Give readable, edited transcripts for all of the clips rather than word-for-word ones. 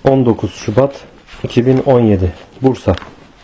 19 Şubat 2017 Bursa.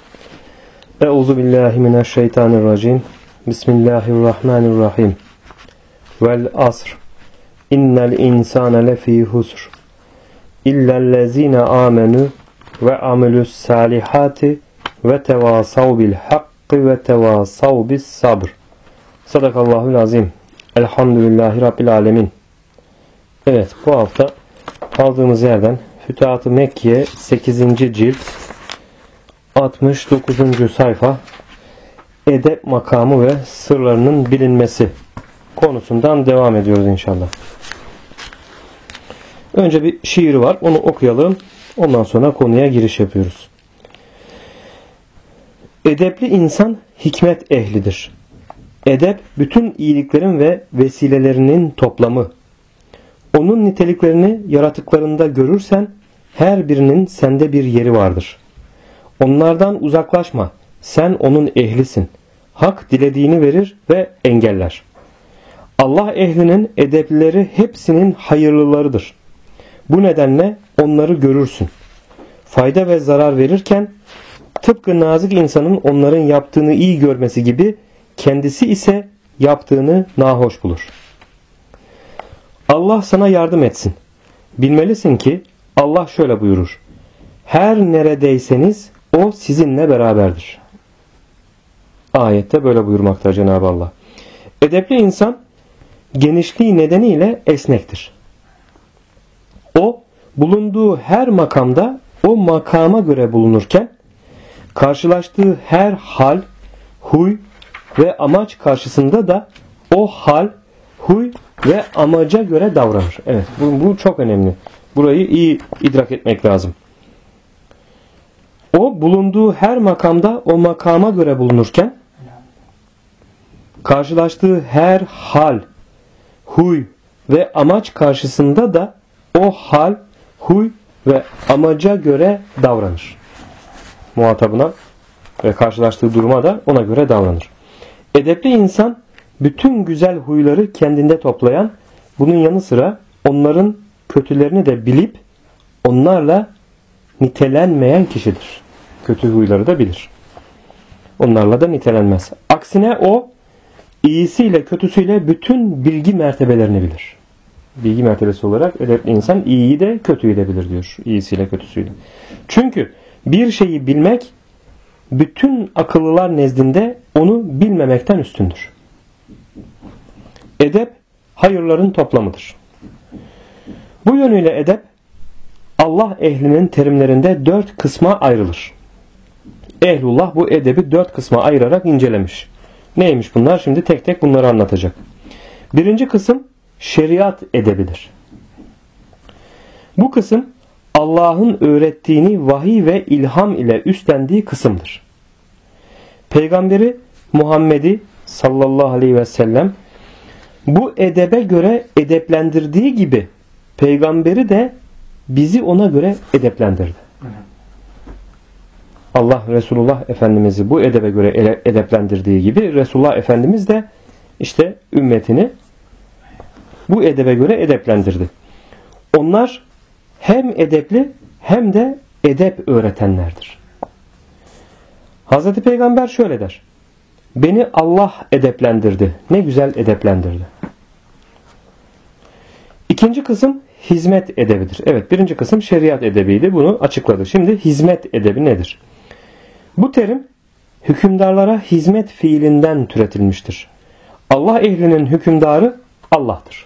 Euzubillahimineşşeytanirracim. Bismillahirrahmanirrahim. Vel asr. İnnel insane lefî husr. İllellezîne âmenü ve amilus salihati ve tevasav bil hakkı ve tevasav bis sabr. Sadakallahul azim. Elhamdülillahi Rabbil alemin. Evet, bu hafta kaldığımız yerden Fütuhat-ı Mekkiye 8. cilt 69. sayfa edep makamı ve sırlarının bilinmesi konusundan devam ediyoruz inşallah. Önce bir şiiri var, onu okuyalım. Ondan sonra konuya giriş yapıyoruz. Edepli insan hikmet ehlidir. Edep bütün iyiliklerin ve vesilelerinin toplamı. Onun niteliklerini yaratıklarında görürsen her birinin sende bir yeri vardır. Onlardan uzaklaşma. Sen onun ehlisin. Hak dilediğini verir ve engeller. Allah ehlinin edeplileri hepsinin hayırlılarıdır. Bu nedenle onları görürsün. Fayda ve zarar verirken tıpkı nazik insanın onların yaptığını iyi görmesi gibi kendisi ise yaptığını nahoş bulur. Allah sana yardım etsin. Bilmelisin ki Allah şöyle buyurur. Her neredeyseniz o sizinle beraberdir. Ayette böyle buyurmakta Cenab-ı Allah. Edepli insan genişliği nedeniyle esnektir. O bulunduğu her makamda o makama göre bulunurken karşılaştığı her hal, huy ve amaç karşısında da o hal, huy ve amaca göre davranır. Evet, bu çok önemli. Burayı iyi idrak etmek lazım. O bulunduğu her makamda o makama göre bulunurken karşılaştığı her hal, huy ve amaç karşısında da o hal, huy ve amaca göre davranır. Muhatabına ve karşılaştığı duruma da ona göre davranır. Edepli insan bütün güzel huyları kendinde toplayan, bunun yanı sıra onların kötülerini de bilip onlarla nitelenmeyen kişidir. Kötü huyları da bilir. Onlarla da nitelenmez. Aksine o iyisiyle kötüsüyle bütün bilgi mertebelerini bilir. Bilgi mertebesi olarak edepli insan iyiyi de kötüyü de bilir diyor. İyisiyle kötüsüyle. Çünkü bir şeyi bilmek bütün akıllılar nezdinde onu bilmemekten üstündür. Edep hayırların toplamıdır. Bu yönüyle edep Allah ehlinin terimlerinde 4 kısma ayrılır. Ehlullah bu edebi 4 kısma ayırarak incelemiş. Neymiş bunlar? Şimdi tek tek bunları anlatacak. Birinci kısım şeriat edebidir. Bu kısım Allah'ın öğrettiğini vahiy ve ilham ile üstlendiği kısımdır. Peygamberi Muhammed'i sallallahu aleyhi ve sellem bu edebe göre edeplendirdiği gibi peygamberi de bizi ona göre edeplendirdi. Allah Resulullah Efendimiz'i bu edebe göre edeplendirdiği gibi Resulullah Efendimiz de işte ümmetini bu edebe göre edeplendirdi. Onlar hem edepli hem de edep öğretenlerdir. Hazreti Peygamber şöyle der. Beni Allah edeplendirdi. Ne güzel edeplendirdi. İkinci kısım hizmet edebidir. Evet, birinci kısım şeriat edebiydi. Bunu açıkladı. Şimdi hizmet edebi nedir? Bu terim hükümdarlara hizmet fiilinden türetilmiştir. Allah ehlinin hükümdarı Allah'tır.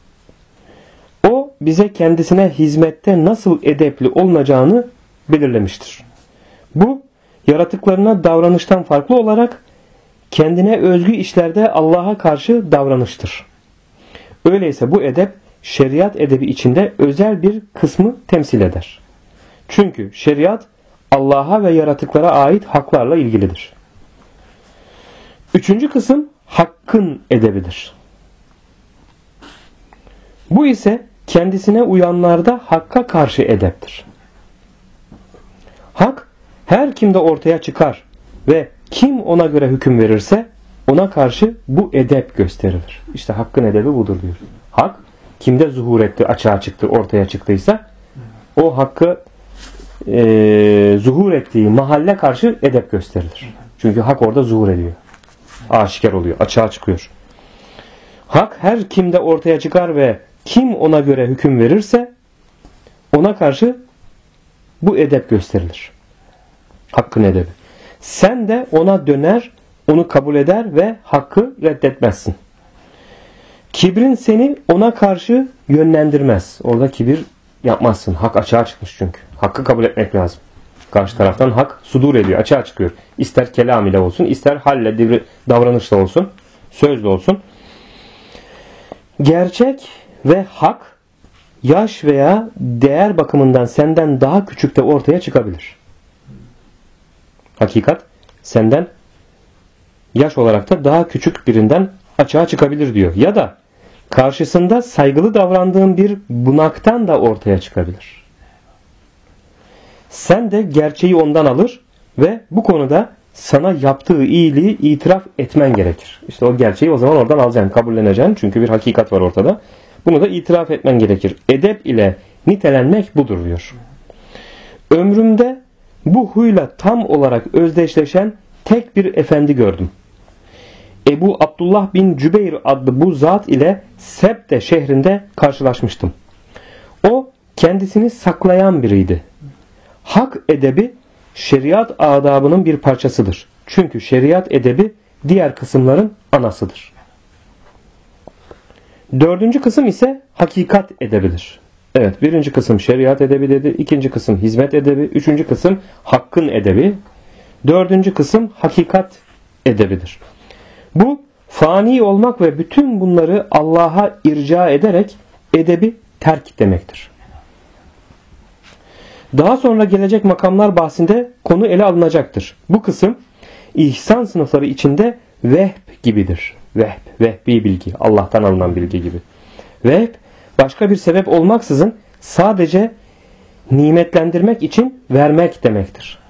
O bize kendisine hizmette nasıl edepli olunacağını belirlemiştir. Bu yaratıklarına davranıştan farklı olarak kendine özgü işlerde Allah'a karşı davranıştır. Öyleyse bu edep şeriat edebi içinde özel bir kısmı temsil eder. Çünkü şeriat Allah'a ve yaratıklara ait haklarla ilgilidir. Üçüncü kısım hakkın edebidir. Bu ise kendisine uyanlarda hakka karşı edeptir. Hak her kimde ortaya çıkar ve kim ona göre hüküm verirse ona karşı bu edep gösterilir. İşte hakkın edebi budur diyor. Hak kimde zuhur etti, açığa çıktı, ortaya çıktıysa o hakkı zuhur ettiği mahalle karşı edep gösterilir. Çünkü hak orada zuhur ediyor. Aşikar oluyor, açığa çıkıyor. Hak her kimde ortaya çıkar ve kim ona göre hüküm verirse ona karşı bu edep gösterilir. Hakkın edebi. Sen de ona döner, onu kabul eder ve hakkı reddetmezsin. Kibrin seni ona karşı yönlendirmez. Orada kibir yapmazsın. Hak açığa çıkmış çünkü. Hakkı kabul etmek lazım. Karşı taraftan hak sudur ediyor, açığa çıkıyor. İster kelam ile olsun, ister halle, davranışla olsun, sözle olsun. Gerçek ve hak yaş veya değer bakımından senden daha küçük de ortaya çıkabilir. Hakikat senden yaş olarak da daha küçük birinden açığa çıkabilir diyor. Ya da karşısında saygılı davrandığın bir bunaktan da ortaya çıkabilir. Sen de gerçeği ondan alır ve bu konuda sana yaptığı iyiliği itiraf etmen gerekir. İşte o gerçeği o zaman oradan alacaksın, kabulleneceksin. Çünkü bir hakikat var ortada. Bunu da itiraf etmen gerekir. Edep ile nitelenmek budur diyor. Ömrümde bu huyla tam olarak özdeşleşen tek bir efendi gördüm. Ebu Abdullah bin Cübeyr adlı bu zat ile Sebte şehrinde karşılaşmıştım. O kendisini saklayan biriydi. Hak edebi şeriat adabının bir parçasıdır. Çünkü şeriat edebi diğer kısımların anasıdır. Dördüncü kısım ise hakikat edebidir. Evet, birinci kısım şeriat edebi dedi, ikinci kısım hizmet edebi, üçüncü kısım hakkın edebi, dördüncü kısım hakikat edebidir. Bu fani olmak ve bütün bunları Allah'a irca ederek edebi terk demektir. Daha sonra gelecek makamlar bahsinde konu ele alınacaktır. Bu kısım ihsan sınıfları içinde vehb gibidir. Vehbi bilgi, Allah'tan alınan bilgi gibi. Vehb başka bir sebep olmaksızın sadece nimetlendirmek için vermek demektir.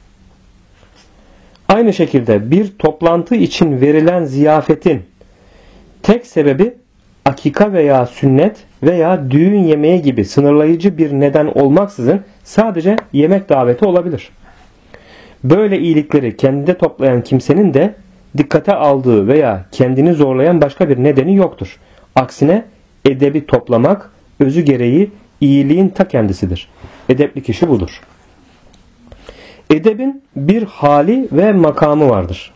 Aynı şekilde bir toplantı için verilen ziyafetin tek sebebi akika veya sünnet veya düğün yemeği gibi sınırlayıcı bir neden olmaksızın sadece yemek daveti olabilir. Böyle iyilikleri kendinde toplayan kimsenin de dikkate aldığı veya kendini zorlayan başka bir nedeni yoktur. Aksine edebi toplamak özü gereği iyiliğin ta kendisidir. Edepli kişi budur. Edebin bir hali ve makamı vardır.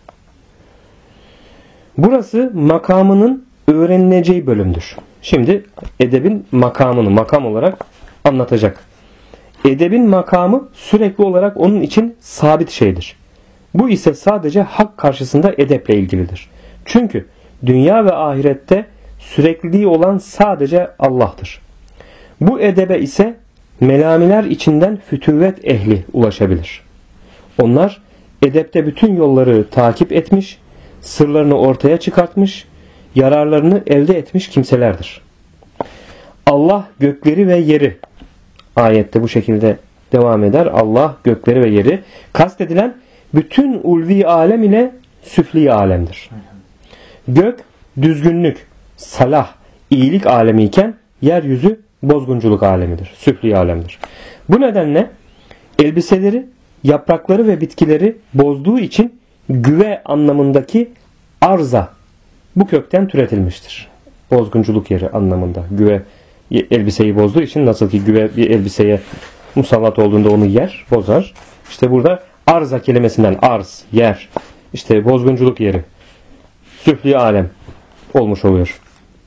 Burası makamının öğrenileceği bölümdür. Şimdi edebin makamını makam olarak anlatacak. Edebin makamı sürekli olarak onun için sabit şeydir. Bu ise sadece hak karşısında edeple ilgilidir. Çünkü dünya ve ahirette sürekliliği olan sadece Allah'tır. Bu edebe ise melamiler içinden fütüvvet ehli ulaşabilir. Onlar edepte bütün yolları takip etmiş, sırlarını ortaya çıkartmış, yararlarını elde etmiş kimselerdir. Allah gökleri ve yeri, ayette bu şekilde devam eder. Allah gökleri ve yeri, kastedilen bütün ulvi alem ile süfli alemdir. Gök düzgünlük, salah, iyilik alemi iken yeryüzü bozgunculuk alemidir, süfli alemdir. Bu nedenle elbiseleri, yaprakları ve bitkileri bozduğu için güve anlamındaki arza bu kökten türetilmiştir. Bozgunculuk yeri anlamında. Güve elbiseyi bozduğu için, nasıl ki güve bir elbiseye musallat olduğunda onu yer, bozar. İşte burada arza kelimesinden arz, yer, işte bozgunculuk yeri, süfli alem olmuş oluyor.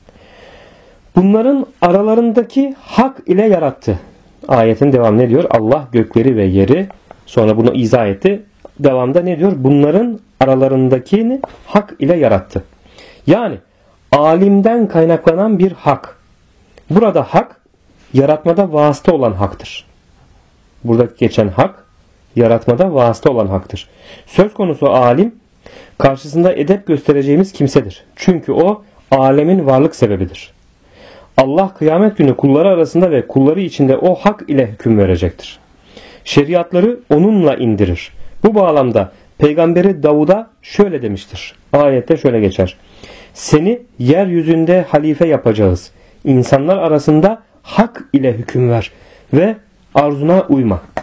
Bunların aralarındaki hak ile yarattı. Ayetin devamı ne diyor? Allah gökleri ve yeri, sonra bunu izah etti. Devamda ne diyor? Bunların aralarındakini hak ile yarattı. Yani alimden kaynaklanan bir hak. Burada hak, yaratmada vasıta olan haktır. Burada geçen hak, yaratmada vasıta olan haktır. Söz konusu alim, karşısında edep göstereceğimiz kimsedir. Çünkü o, alemin varlık sebebidir. Allah kıyamet günü kulları arasında ve kulları içinde o hak ile hüküm verecektir. Şeriatları onunla indirir. Bu bağlamda Peygamberi Davud'a şöyle demiştir. Ayette şöyle geçer. Seni yeryüzünde halife yapacağız. İnsanlar arasında hak ile hüküm ver ve arzuna uyma.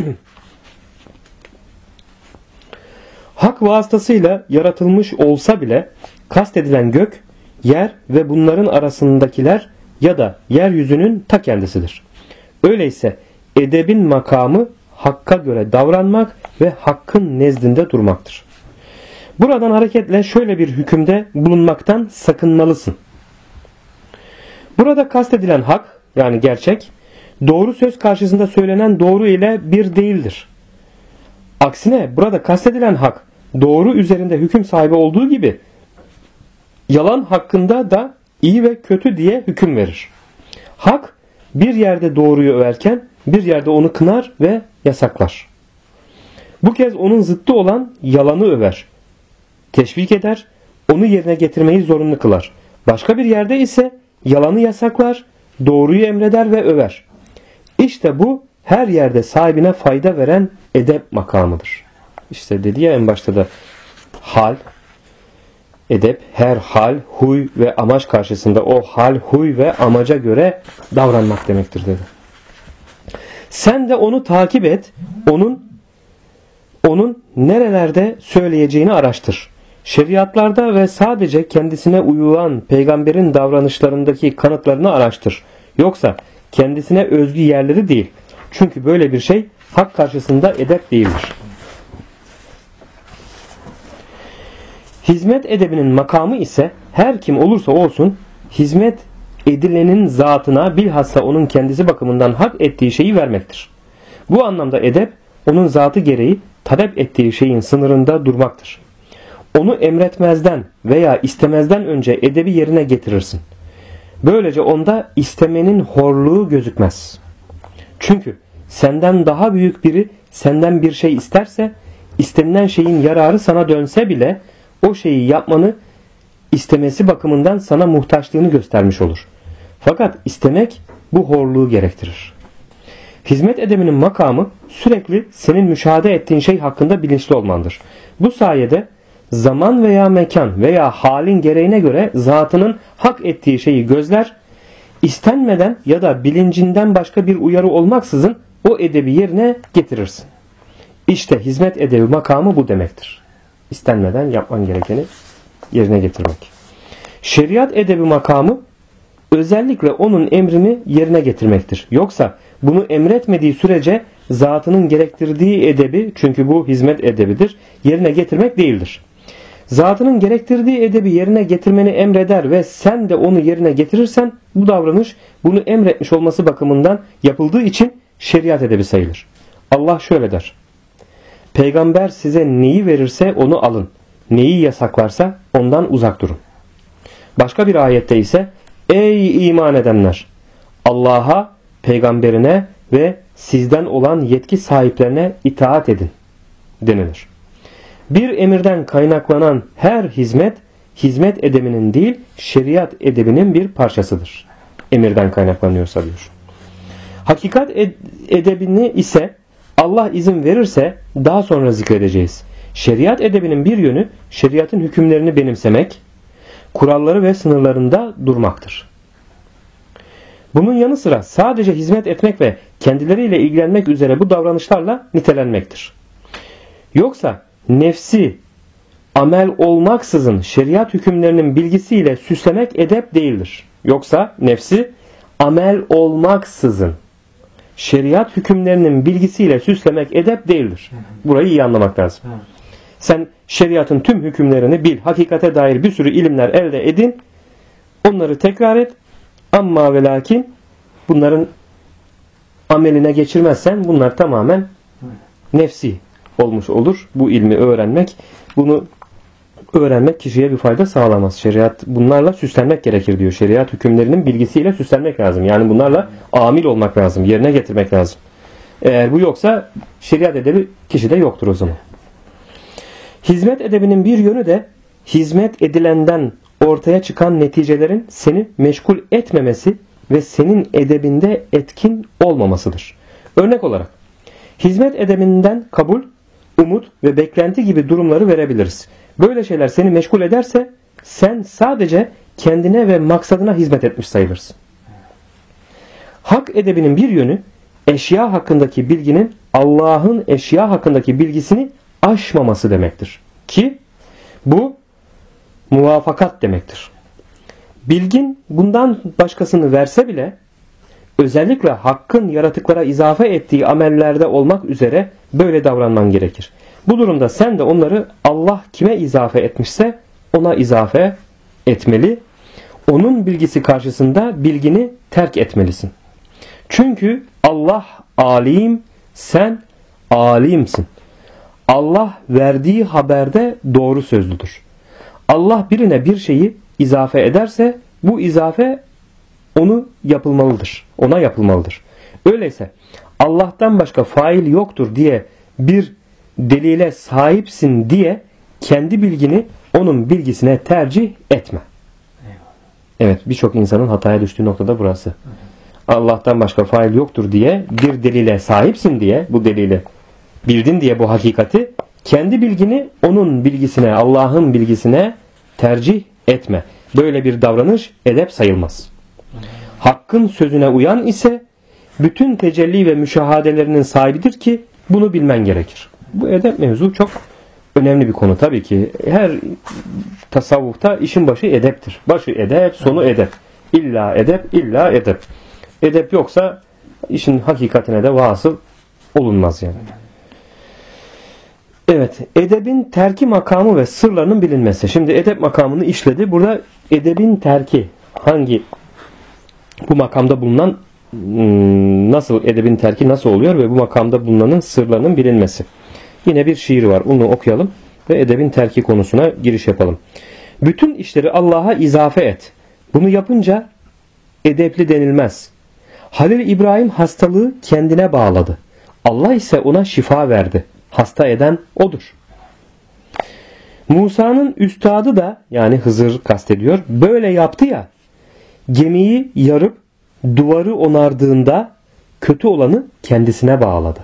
Hak vasıtasıyla yaratılmış olsa bile kastedilen gök, yer ve bunların arasındakiler ya da yeryüzünün ta kendisidir. Öyleyse edebin makamı hakka göre davranmak ve hakkın nezdinde durmaktır. Buradan hareketle şöyle bir hükümde bulunmaktan sakınmalısın. Burada kastedilen hak, yani gerçek, doğru söz karşısında söylenen doğru ile bir değildir. Aksine burada kastedilen hak, doğru üzerinde hüküm sahibi olduğu gibi yalan hakkında da iyi ve kötü diye hüküm verir. Hak bir yerde doğruyu överken bir yerde onu kınar ve yasaklar. Bu kez onun zıttı olan yalanı över, teşvik eder, onu yerine getirmeyi zorunlu kılar. Başka bir yerde ise yalanı yasaklar, doğruyu emreder ve över. İşte bu her yerde sahibine fayda veren edep makamıdır. İşte dedi ya en başta da hal, edep her hal, huy ve amaç karşısında o hal, huy ve amaca göre davranmak demektir dedi. Sen de onu takip et, onun nerelerde söyleyeceğini araştır. Şeriatlarda ve sadece kendisine uyulan peygamberin davranışlarındaki kanıtlarını araştır. Yoksa kendisine özgü yerleri değil. Çünkü böyle bir şey hak karşısında edep değildir. Hizmet edebinin makamı ise her kim olursa olsun hizmet edilenin zatına bilhassa onun kendisi bakımından hak ettiği şeyi vermektir. Bu anlamda edep onun zatı gereği talep ettiği şeyin sınırında durmaktır. Onu emretmezden veya istemezden önce edebi yerine getirirsin. Böylece onda istemenin horluğu gözükmez. Çünkü senden daha büyük biri senden bir şey isterse, istenilen şeyin yararı sana dönse bile o şeyi yapmanı istemesi bakımından sana muhtaçlığını göstermiş olur. Fakat istemek bu horluğu gerektirir. Hizmet edebinin makamı sürekli senin müşahede ettiğin şey hakkında bilinçli olmandır. Bu sayede zaman veya mekan veya halin gereğine göre zatının hak ettiği şeyi gözler, istenmeden ya da bilincinden başka bir uyarı olmaksızın o edebi yerine getirirsin. İşte hizmet edebi makamı bu demektir. İstenmeden yapman gerekeni yerine getirmek. Şeriat edebi makamı özellikle onun emrini yerine getirmektir. Yoksa bunu emretmediği sürece zatının gerektirdiği edebi, çünkü bu hizmet edebidir, yerine getirmek değildir. Zatının gerektirdiği edebi yerine getirmeni emreder ve sen de onu yerine getirirsen bu davranış bunu emretmiş olması bakımından yapıldığı için şeriat edebi sayılır. Allah şöyle der: Peygamber size neyi verirse onu alın. Neyi yasaklarsa ondan uzak durun. Başka bir ayette ise ey iman edenler! Allah'a, peygamberine ve sizden olan yetki sahiplerine itaat edin denilir. Bir emirden kaynaklanan her hizmet, hizmet edebinin değil, şeriat edebinin bir parçasıdır. Emirden kaynaklanıyorsa diyor. Hakikat edebini ise Allah izin verirse daha sonra zikredeceğiz. Şeriat edebinin bir yönü şeriatın hükümlerini benimsemek, kuralları ve sınırlarında durmaktır. Bunun yanı sıra sadece hizmet etmek ve kendileriyle ilgilenmek üzere bu davranışlarla nitelenmektir. Yoksa nefsi amel olmaksızın şeriat hükümlerinin bilgisiyle süslemek edep değildir. Yoksa nefsi amel olmaksızın şeriat hükümlerinin bilgisiyle süslemek edep değildir. Burayı iyi anlamak lazım. Sen şeriatın tüm hükümlerini bil, hakikate dair bir sürü ilimler elde edin, onları tekrar et. Amma ve lakin bunların ameline geçirmezsen bunlar tamamen nefsi olmuş olur. Bu ilmi öğrenmek, bunu öğrenmek kişiye bir fayda sağlamaz. Şeriat bunlarla süslenmek gerekir diyor. Şeriat hükümlerinin bilgisiyle süslenmek lazım. Yani bunlarla amil olmak lazım. Yerine getirmek lazım. Eğer bu yoksa şeriat edebi kişide yoktur o zaman. Hizmet edebinin bir yönü de hizmet edilenden ortaya çıkan neticelerin seni meşgul etmemesi ve senin edebinde etkin olmamasıdır. Örnek olarak hizmet edebinden kabul, umut ve beklenti gibi durumları verebiliriz. Böyle şeyler seni meşgul ederse sen sadece kendine ve maksadına hizmet etmiş sayılırsın. Hak edebinin bir yönü eşya hakkındaki bilginin Allah'ın eşya hakkındaki bilgisini aşmaması demektir. Ki bu muvafakat demektir. Bilgin bundan başkasını verse bile özellikle Hakk'ın yaratıklara izafe ettiği amellerde olmak üzere böyle davranman gerekir. Bu durumda sen de onları Allah kime izafe etmişse ona izafe etmeli. Onun bilgisi karşısında bilgini terk etmelisin. Çünkü Allah alim, sen alimsin. Allah verdiği haberde doğru sözlüdür. Allah birine bir şeyi izafe ederse bu izafe ona yapılmalıdır. Öyleyse Allah'tan başka fail yoktur diye bir delile sahipsin diye kendi bilgini onun bilgisine tercih etme. Evet, birçok insanın hataya düştüğü noktada burası. Allah'tan başka fail yoktur diye bir delile sahipsin diye, bu delili bildin diye bu hakikati, kendi bilgini onun bilgisine, Allah'ın bilgisine tercih etme. Böyle bir davranış edep sayılmaz. Hakkın sözüne uyan ise bütün tecelli ve müşahadelerinin sahibidir ki bunu bilmen gerekir. Bu edep mevzu çok önemli bir konu tabii ki. Her tasavvufta işin başı edeptir. Başı edep, sonu edep. İlla edep, illa edep. Edep yoksa işin hakikatine de vasıl olunmaz yani. Evet, edebin terki makamı ve sırlarının bilinmesi. Şimdi edep makamını işledi. Burada edebin terki hangi, bu makamda bulunan nasıl, edebin terki nasıl oluyor ve bu makamda bulunanın sırlarının bilinmesi. Yine bir şiir var. Onu okuyalım ve edebin terki konusuna giriş yapalım. Bütün işleri Allah'a izafe et. Bunu yapınca edepli denilmez. Halil İbrahim hastalığı kendine bağladı. Allah ise ona şifa verdi. Hasta eden odur. Musa'nın üstadı da, yani Hızır kastediyor, böyle yaptı ya, gemiyi yarıp duvarı onardığında kötü olanı kendisine bağladı.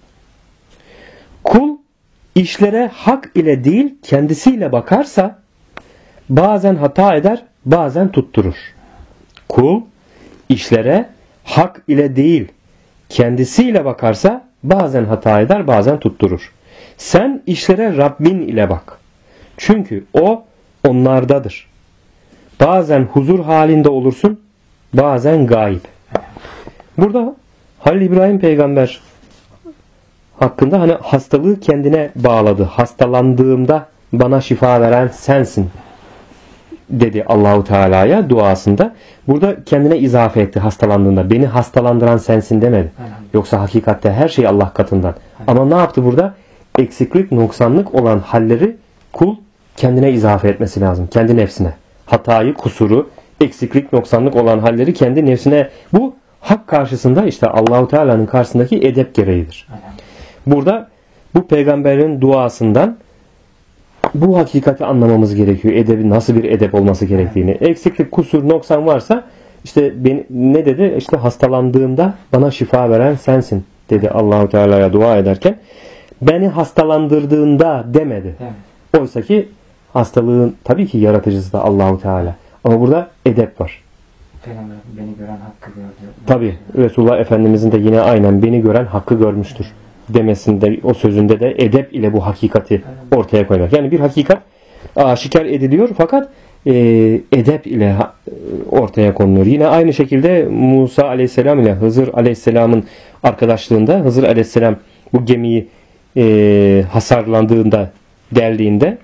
Kul işlere hak ile değil kendisiyle bakarsa bazen hata eder, bazen tutturur. Kul işlere hak ile değil kendisiyle bakarsa bazen hata eder, bazen tutturur. Sen işlere Rabbin ile bak. Çünkü o onlardadır. Bazen huzur halinde olursun, bazen gayb. Burada Halil İbrahim peygamber hakkında hani hastalığı kendine bağladı. Hastalandığımda bana şifa veren sensin dedi Allahu Teala'ya duasında. Burada kendine izafe etti hastalandığında. Beni hastalandıran sensin demedi. Yoksa hakikatte her şey Allah katından. Ama ne yaptı burada? Eksiklik, noksanlık olan halleri kul kendine izafe etmesi lazım. Kendi nefsine. Hatayı, kusuru, eksiklik, noksanlık olan halleri kendi nefsine. Bu hak karşısında, işte Allahu Teala'nın karşısındaki edep gereğidir. Burada bu peygamberin duasından bu hakikati anlamamız gerekiyor. Edebin nasıl bir edep olması gerektiğini. Eksiklik, kusur, noksan varsa işte ne dedi? İşte hastalandığımda bana şifa veren sensin dedi Allahu Teala'ya dua ederken. Beni hastalandırdığında demedi. Oysa ki hastalığın tabii ki yaratıcısı da Allahu Teala. Ama burada edep var. Peygamber beni gören hakkı gördü. Tabii Resulullah Efendimizin de yine aynen beni gören hakkı görmüştür demesinde, o sözünde de edep ile bu hakikati ortaya koymak. Yani bir hakikat aşikar ediliyor fakat edep ile ortaya konuluyor. Yine aynı şekilde Musa Aleyhisselam ile Hızır Aleyhisselam'ın arkadaşlığında Hızır Aleyhisselam bu gemiyi hasarlandığında, deldiğinde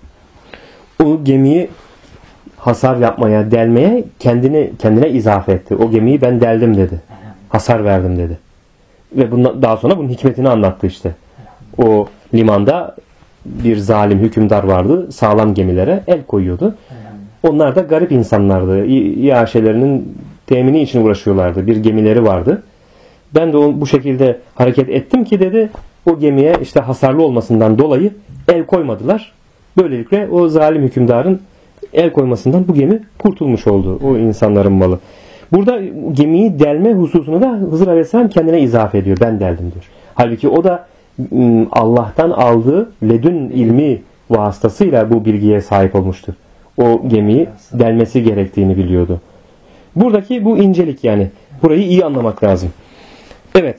o gemiyi hasar yapmaya, delmeye kendine izafe etti. O gemiyi ben deldim dedi. Hasar verdim dedi. Ve daha sonra bunun hikmetini anlattı işte. O limanda bir zalim hükümdar vardı. Sağlam gemilere el koyuyordu. Onlar da garip insanlardı. İaşelerinin temini için uğraşıyorlardı. Bir gemileri vardı. Ben de bu şekilde hareket ettim ki dedi, o gemiye işte hasarlı olmasından dolayı el koymadılar. Böylelikle o zalim hükümdarın el koymasından bu gemi kurtulmuş oldu. O insanların malı. Burada gemiyi delme hususunu da Hızır Aleyhisselam kendine izafe ediyor. Ben deldim diyor. Halbuki o da Allah'tan aldığı ledün ilmi vasıtasıyla bu bilgiye sahip olmuştu. O gemiyi delmesi gerektiğini biliyordu. Buradaki bu incelik yani. Burayı iyi anlamak lazım. Evet.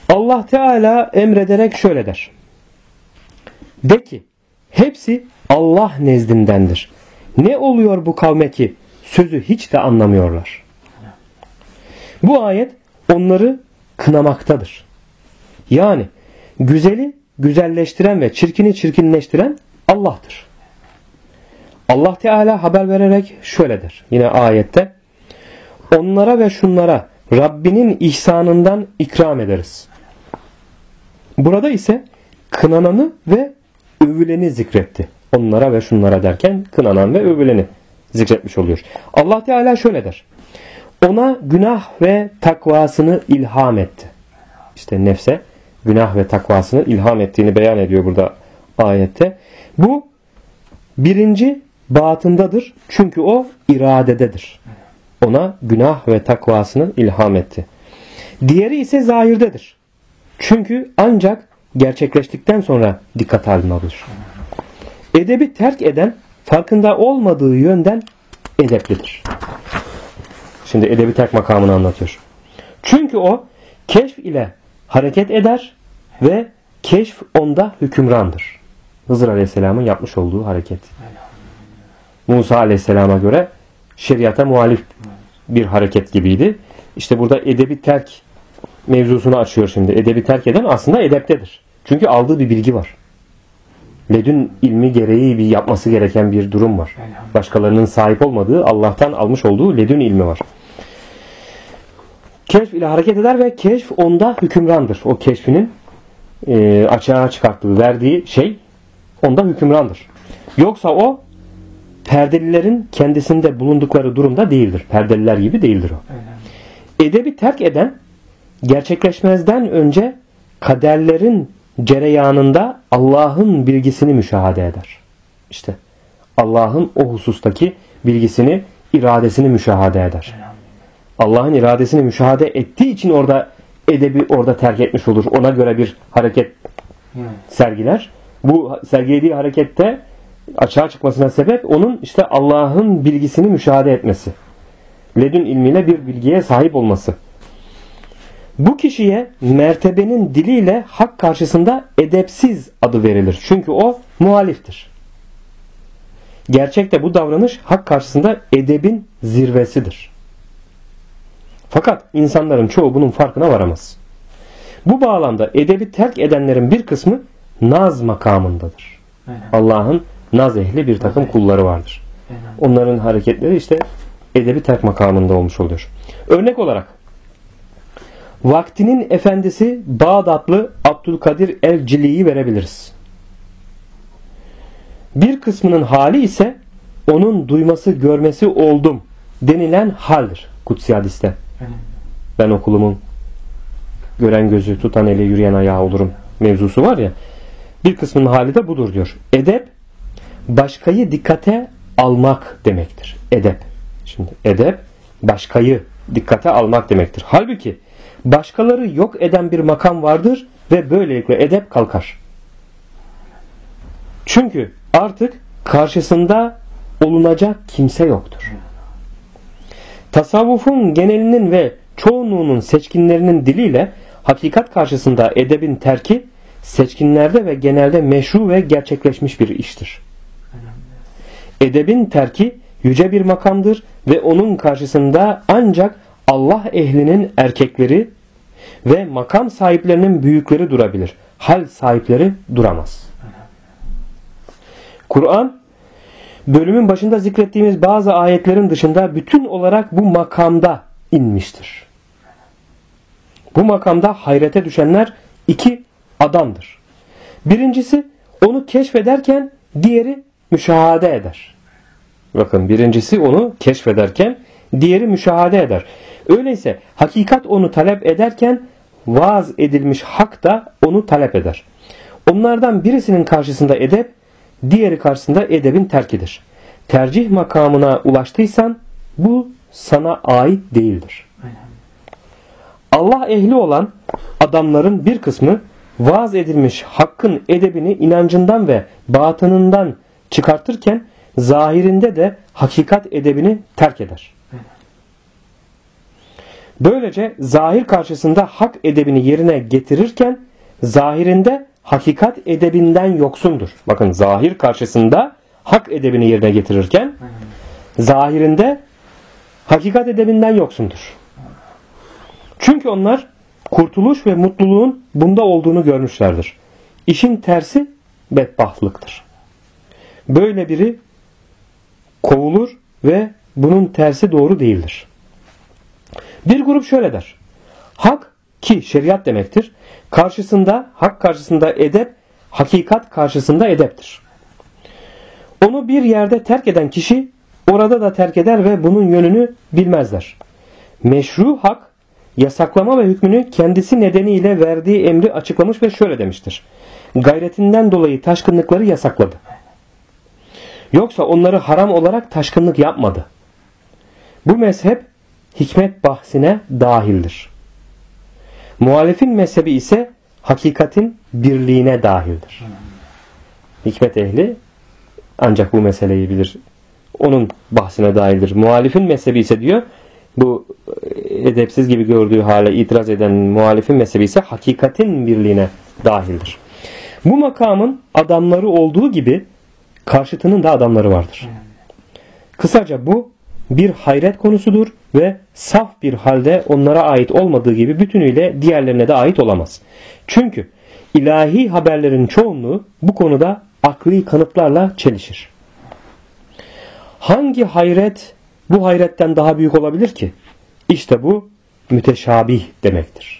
Allah Teala emrederek şöyle der. De ki, hepsi Allah nezdindendir. Ne oluyor bu kavme ki sözü hiç de anlamıyorlar. Bu ayet onları kınamaktadır. Yani güzeli güzelleştiren ve çirkini çirkinleştiren Allah'tır. Allah Teala haber vererek şöyle der. Yine ayette, onlara ve şunlara Rabbinin ihsanından ikram ederiz. Burada ise kınananı ve övüleni zikretti. Onlara ve şunlara derken kınanan ve övüleni zikretmiş oluyor. Allah Teala şöyle der. Ona günah ve takvasını ilham etti. İşte nefse günah ve takvasını ilham ettiğini beyan ediyor burada ayette. Bu birinci batındadır. Çünkü o iradededir. Ona günah ve takvasını ilham etti. Diğeri ise zahirdedir. Çünkü ancak gerçekleştikten sonra dikkat haline alır. Edebi terk eden farkında olmadığı yönden edeplidir. Şimdi edebi terk makamını anlatıyor. Çünkü o keşf ile hareket eder ve keşf onda hükümrandır. Hızır Aleyhisselam'ın yapmış olduğu hareket. Musa Aleyhisselam'a göre şeriata muhalif bir hareket gibiydi. İşte burada edebi terk mevzusunu açıyor şimdi. Edebi terk eden aslında edeptedir. Çünkü aldığı bir bilgi var. Ledün ilmi gereği bir yapması gereken bir durum var. Başkalarının sahip olmadığı, Allah'tan almış olduğu ledün ilmi var. Keşf ile hareket eder ve keşf onda hükümrandır. O keşfinin açığa çıkarttığı, verdiği şey onda hükümrandır. Yoksa o perdelilerin kendisinde bulundukları durumda değildir. Perdeliler gibi değildir o. Edebi terk eden gerçekleşmezden önce kaderlerin cereyanında Allah'ın bilgisini müşahede eder. İşte Allah'ın o husustaki bilgisini, iradesini müşahede eder. Allah'ın iradesini müşahede ettiği için orada edebi orada terk etmiş olur. Ona göre bir hareket sergiler. Bu sergilediği harekette açığa çıkmasına sebep onun işte Allah'ın bilgisini müşahede etmesi. Ledün ilmiyle bir bilgiye sahip olması. Bu kişiye mertebenin diliyle hak karşısında edepsiz adı verilir. Çünkü o muhaliftir. Gerçekte bu davranış hak karşısında edebin zirvesidir. Fakat insanların çoğu bunun farkına varamaz. Bu bağlamda edebi terk edenlerin bir kısmı naz makamındadır. Allah'ın naz ehli bir takım kulları vardır. Onların hareketleri işte edebi terk makamında olmuş oluyor. Örnek olarak vaktinin efendisi Bağdatlı Abdülkadir el-Cili'yi verebiliriz. Bir kısmının hali ise onun duyması görmesi oldum denilen haldir. Kutsi hadiste. Ben okulumun gören gözü, tutan eli, yürüyen ayağı olurum mevzusu var ya. Bir kısmının hali de budur diyor. Edep başkayı dikkate almak demektir. Edep. Şimdi edep başkayı dikkate almak demektir. Halbuki başkaları yok eden bir makam vardır ve böylelikle edep kalkar. Çünkü artık karşısında olunacak kimse yoktur. Tasavvufun genelinin ve çoğunluğunun seçkinlerinin diliyle hakikat karşısında edebin terki seçkinlerde ve genelde meşru ve gerçekleşmiş bir iştir. Edebin terki yüce bir makamdır ve onun karşısında ancak Allah ehlinin erkekleri ve makam sahiplerinin büyükleri durabilir. Hal sahipleri duramaz. Kur'an bölümün başında zikrettiğimiz bazı ayetlerin dışında bütün olarak bu makamda inmiştir. Bu makamda hayrete düşenler iki adamdır. Birincisi onu keşfederken diğeri müşahede eder. Bakın birincisi onu keşfederken diğeri müşahede eder. Öyleyse hakikat onu talep ederken vaaz edilmiş hak da onu talep eder. Onlardan birisinin karşısında edep, diğeri karşısında edebin terkidir. Tercih makamına ulaştıysan bu sana ait değildir. Allah ehli olan adamların bir kısmı vaaz edilmiş hakkın edebini inancından ve batınından çıkartırken zahirinde de hakikat edebini terk eder. Böylece zahir karşısında hak edebini yerine getirirken zahirinde hakikat edebinden yoksundur. Bakın, zahir karşısında hak edebini yerine getirirken zahirinde hakikat edebinden yoksundur. Çünkü onlar kurtuluş ve mutluluğun bunda olduğunu görmüşlerdir. İşin tersi bedbahtlıktır. Böyle biri kovulur ve bunun tersi doğru değildir. Bir grup şöyle der: hak, ki şeriat demektir, karşısında, hak karşısında edep, hakikat karşısında edeptir. Onu bir yerde terk eden kişi orada da terk eder ve bunun yönünü bilmezler. Meşru hak, yasaklama ve hükmünü kendisi nedeniyle verdiği emri açıklamış ve şöyle demiştir: gayretinden dolayı taşkınlıkları yasakladı. Yoksa onları haram olarak taşkınlık yapmadı. Bu mezhep hikmet bahsine dahildir. Muhalifin mezhebi ise hakikatin birliğine dahildir. Hikmet ehli ancak bu meseleyi bilir. Onun bahsine dahildir. Muhalifin mezhebi ise diyor, bu edepsiz gibi gördüğü hale itiraz eden muhalifin mezhebi ise hakikatin birliğine dahildir. Bu makamın adamları olduğu gibi karşıtının da adamları vardır. Kısaca bu bir hayret konusudur ve saf bir halde onlara ait olmadığı gibi bütünüyle diğerlerine de ait olamaz. Çünkü ilahi haberlerin çoğunluğu bu konuda akli kanıtlarla çelişir. Hangi hayret bu hayretten daha büyük olabilir ki? İşte bu müteşabih demektir.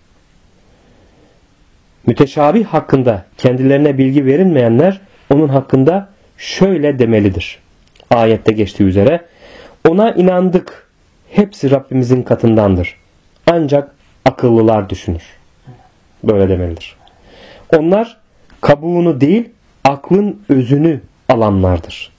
Müteşabih hakkında kendilerine bilgi verilmeyenler onun hakkında şöyle demelidir. Ayette geçtiği üzere: ona inandık, hepsi Rabbimizin katındandır. Ancak akıllılar düşünür. Böyle demelidir. Onlar kabuğunu değil, aklın özünü alanlardır.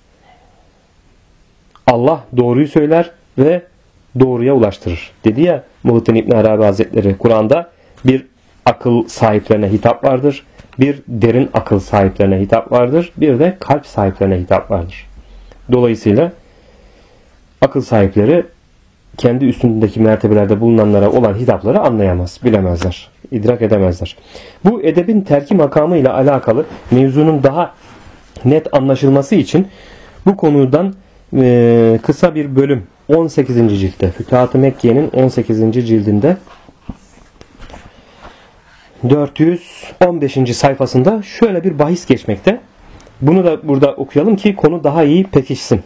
Allah doğruyu söyler ve doğruya ulaştırır. Dedi ya Muhittin İbn Arabi Hazretleri, Kur'an'da bir akıl sahiplerine hitap vardır, bir derin akıl sahiplerine hitap vardır, bir de kalp sahiplerine hitap vardır. Dolayısıyla akıl sahipleri kendi üstündeki mertebelerde bulunanlara olan hitapları anlayamaz, bilemezler, idrak edemezler. Bu edebin terki makamı ile alakalı mevzunun daha net anlaşılması için bu konudan kısa bir bölüm 18. ciltte, Fütuhat-ı Mekke'nin 18. cildinde 415. sayfasında şöyle bir bahis geçmekte. Bunu da burada okuyalım ki konu daha iyi pekişsin.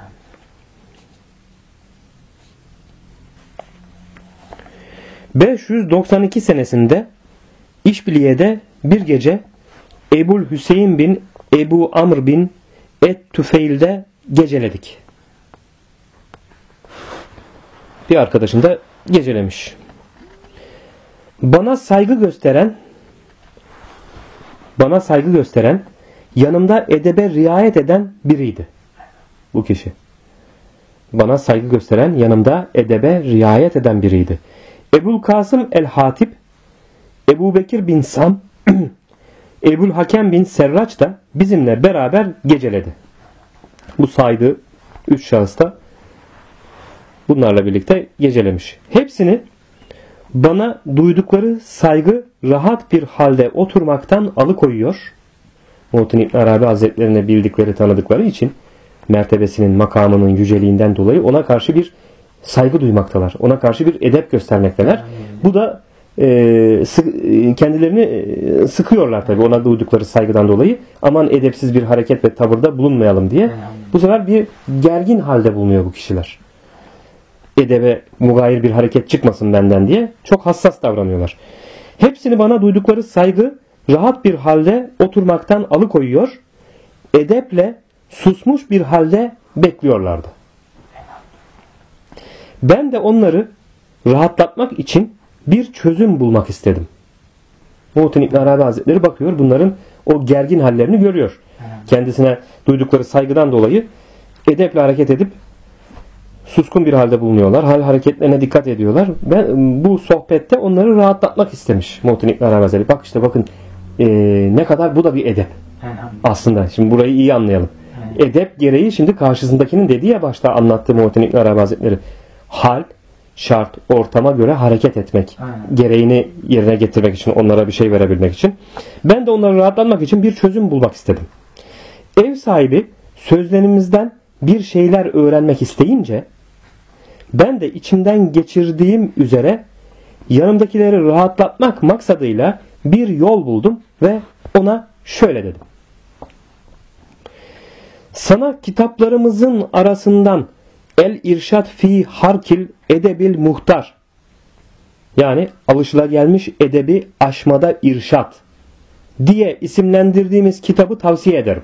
...592 senesinde İşbiliye'de bir gece Ebul Hüseyin bin Ebu Amr bin Et-Tüfeil'de geceledik. Bir arkadaşım da gecelemiş. Bana saygı gösteren, yanımda edebe riayet eden biriydi. Bu kişi. Bana saygı gösteren, yanımda edebe riayet eden biriydi. Ebul Kasım el-Hatip, Ebu Bekir bin Sam, Ebul Hakem bin Serraç da bizimle beraber geceledi. Bu saydığı 3 şahıs da bunlarla birlikte gecelemiş. Hepsini bana duydukları saygı rahat bir halde oturmaktan alıkoyuyor. Muhittin İbn Arabi Hazretlerine bildikleri, tanıdıkları için mertebesinin, makamının yüceliğinden dolayı ona karşı bir saygı duymaktalar. Ona karşı bir edep göstermekteler. Bu da kendilerini sıkıyorlar tabii ona duydukları saygıdan dolayı. Aman edepsiz bir hareket ve tavırda bulunmayalım diye. Bu sefer bir gergin halde bulunuyor bu kişiler. Edebe mugayir bir hareket çıkmasın benden diye çok hassas davranıyorlar. Hepsini bana duydukları saygı rahat bir halde oturmaktan alıkoyuyor. Edeple susmuş bir halde bekliyorlardı. Ben de onları rahatlatmak için bir çözüm bulmak istedim. Muhittin İbn Arabi Hazretleri bakıyor, bunların o gergin hallerini görüyor. Kendisine duydukları saygıdan dolayı edeple hareket edip suskun bir halde bulunuyorlar. Hal hareketlerine dikkat ediyorlar. Ben bu sohbette onları rahatlatmak istemiş Muhittin İbn Arabi Hazretleri. Bak işte bakın ne kadar bu da bir edep. Aslında şimdi burayı iyi anlayalım. Edep gereği şimdi karşısındakinin dediği ya başta anlattığı Muhittin İbn Arabi Hazretleri. Hal, şart, ortama göre hareket etmek. Aynen. Gereğini yerine getirmek için, onlara bir şey verebilmek için. Ben de onları rahatlatmak için bir çözüm bulmak istedim. Ev sahibi sözlerimizden bir şeyler öğrenmek isteyince ben de içimden geçirdiğim üzere yanımdakileri rahatlatmak maksadıyla bir yol buldum ve ona şöyle dedim. Sana kitaplarımızın arasından El İrşad fi Harkil Edebil Muhtar, yani alışılagelmiş edebi aşmada irşat diye isimlendirdiğimiz kitabı tavsiye ederim.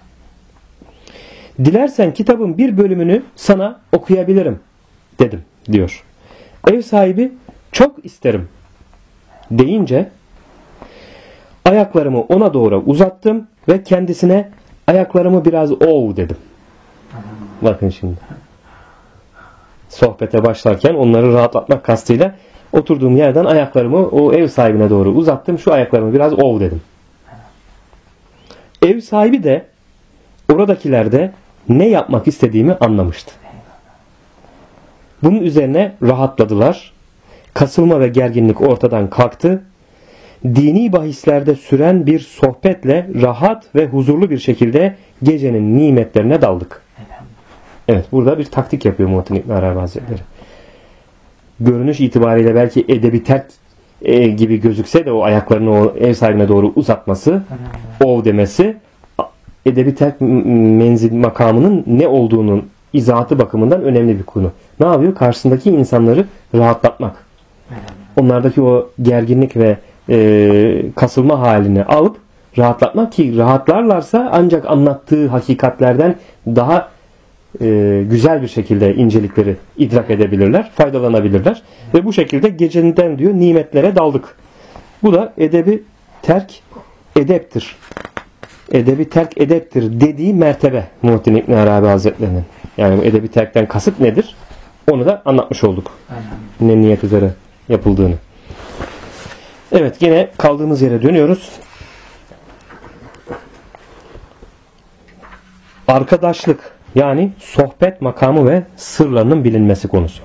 Dilersen kitabın bir bölümünü sana okuyabilirim dedim diyor. Ev sahibi çok isterim deyince ayaklarımı ona doğru uzattım ve kendisine ayaklarımı biraz ov dedim. Bakın şimdi. Sohbete başlarken onları rahatlatmak kastıyla oturduğum yerden ayaklarımı o ev sahibine doğru uzattım. Şu ayaklarımı biraz ov dedim. Ev sahibi de oradakiler de ne yapmak istediğimi anlamıştı. Bunun üzerine rahatladılar. Kasılma ve gerginlik ortadan kalktı. Dini bahislerde süren bir sohbetle rahat ve huzurlu bir şekilde gecenin nimetlerine daldık. Evet, burada bir taktik yapıyor Muhittin İbn Arabi Hazretleri. Görünüş itibariyle belki edebi terk gibi gözükse de o ayaklarını o ev sahibine doğru uzatması, ov demesi, edebi terk menzil makamının ne olduğunun izahatı bakımından önemli bir konu. Ne yapıyor? Karşısındaki insanları rahatlatmak. Onlardaki o gerginlik ve kasılma halini alıp rahatlatmak ki rahatlarlarsa ancak anlattığı hakikatlerden daha güzel bir şekilde incelikleri idrak edebilirler, faydalanabilirler. Ve bu şekilde geceden diyor nimetlere daldık. Bu da edebi terk edeptir. Edebi terk edeptir dediği mertebe Muhittin İbn Arabi Hazretleri'nin. Yani bu edebi terkten kasıt nedir? Onu da anlatmış olduk. Ne niyet üzere yapıldığını. Evet, yine kaldığımız yere dönüyoruz. Arkadaşlık, yani sohbet makamı ve sırlarının bilinmesi konusu.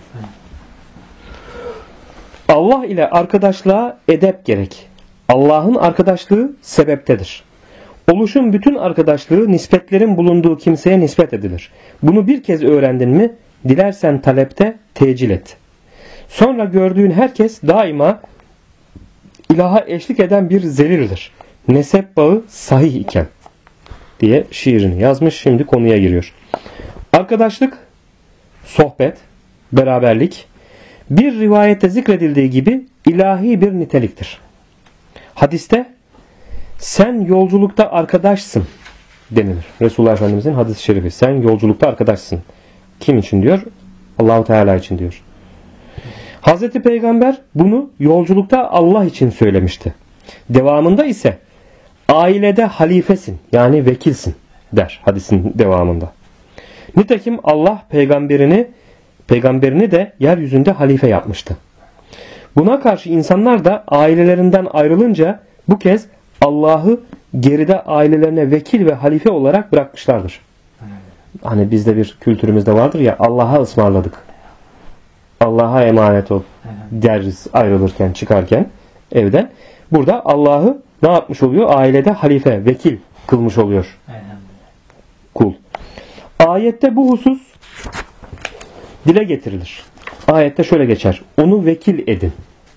Allah ile arkadaşlığa edep gerek. Allah'ın arkadaşlığı sebeptedir. Oluşum bütün arkadaşlığı nispetlerin bulunduğu kimseye nispet edilir. Bunu bir kez öğrendin mi, dilersen talepte tecil et. Sonra gördüğün herkes daima ilaha eşlik eden bir zelildir. Nesep bağı sahih iken diye şiirini yazmış. Şimdi konuya giriyor. Arkadaşlık, sohbet, beraberlik bir rivayette zikredildiği gibi ilahi bir niteliktir. Hadiste sen yolculukta arkadaşsın denilir. Resulullah Efendimizin hadis-i şerifi. Sen yolculukta arkadaşsın. Kim için diyor? Allah-u Teala için diyor. Hazreti Peygamber bunu yolculukta Allah için söylemişti. Devamında ise ailede halifesin, yani vekilsin der hadisin devamında. Nitekim Allah peygamberini de yeryüzünde halife yapmıştı. Buna karşı insanlar da ailelerinden ayrılınca bu kez Allah'ı geride ailelerine vekil ve halife olarak bırakmışlardır. Hani bizde bir kültürümüzde vardır ya, Allah'a ısmarladık. Allah'a emanet ol deriz ayrılırken, çıkarken evden. Burada Allah'ı ne yapmış oluyor? Ailede halife, vekil kılmış oluyor kul. Ayette bu husus dile getirilir. Ayette şöyle geçer. Onu vekil edin.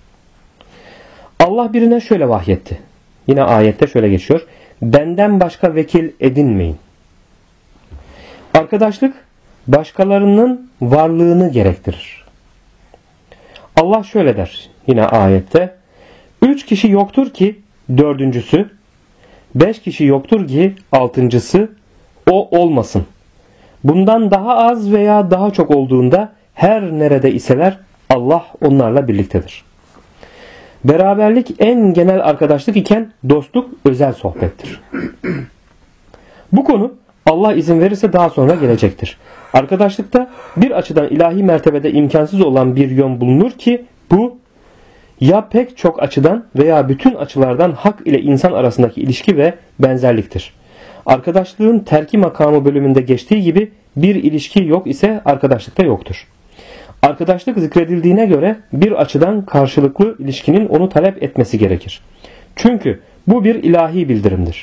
Allah birine şöyle vahyetti. Yine ayette şöyle geçiyor. Benden başka vekil edinmeyin. Arkadaşlık başkalarının varlığını gerektirir. Allah şöyle der. Yine ayette. 3 kişi yoktur ki 4.'sü, 5 kişi yoktur ki 6.'sı o olmasın. Bundan daha az veya daha çok olduğunda her nerede iseler Allah onlarla birliktedir. Beraberlik en genel arkadaşlık iken dostluk özel sohbettir. Bu konu Allah izin verirse daha sonra gelecektir. Arkadaşlıkta bir açıdan ilahi mertebede imkansız olan bir yön bulunur ki bu ya pek çok açıdan veya bütün açılardan hak ile insan arasındaki ilişki ve benzerliktir. Arkadaşlığın terki makamı bölümünde geçtiği gibi bir ilişki yok ise arkadaşlıkta yoktur. Arkadaşlık zikredildiğine göre bir açıdan karşılıklı ilişkinin onu talep etmesi gerekir. Çünkü bu bir ilahi bildirimdir.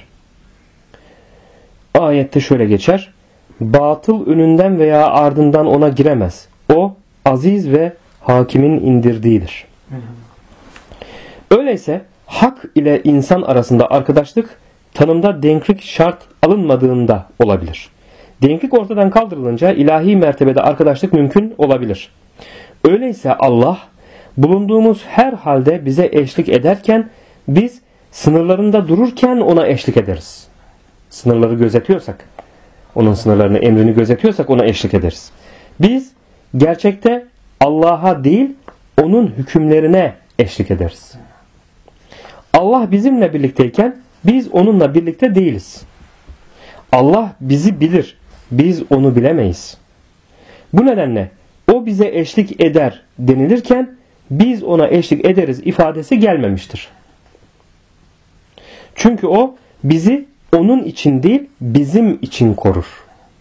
Ayette şöyle geçer: batıl önünden veya ardından ona giremez. O aziz ve hakimin indirdiğidir. Öyleyse hak ile insan arasında arkadaşlık tanımda denklik şart alınmadığında olabilir. Denklik ortadan kaldırılınca ilahi mertebede arkadaşlık mümkün olabilir. Öyleyse Allah bulunduğumuz her halde eşlik eşlik ederken biz sınırlarında dururken ona eşlik ederiz. Sınırları gözetiyorsak, onun sınırlarını, emrini gözetiyorsak ona eşlik ederiz. Biz gerçekte Allah'a değil, onun hükümlerine eşlik ederiz. Allah bizimle birlikteyken biz onunla birlikte değiliz. Allah bizi bilir, biz onu bilemeyiz. Bu nedenle o bize eşlik eder denilirken biz ona eşlik ederiz ifadesi gelmemiştir. Çünkü o bizi onun için değil, bizim için korur.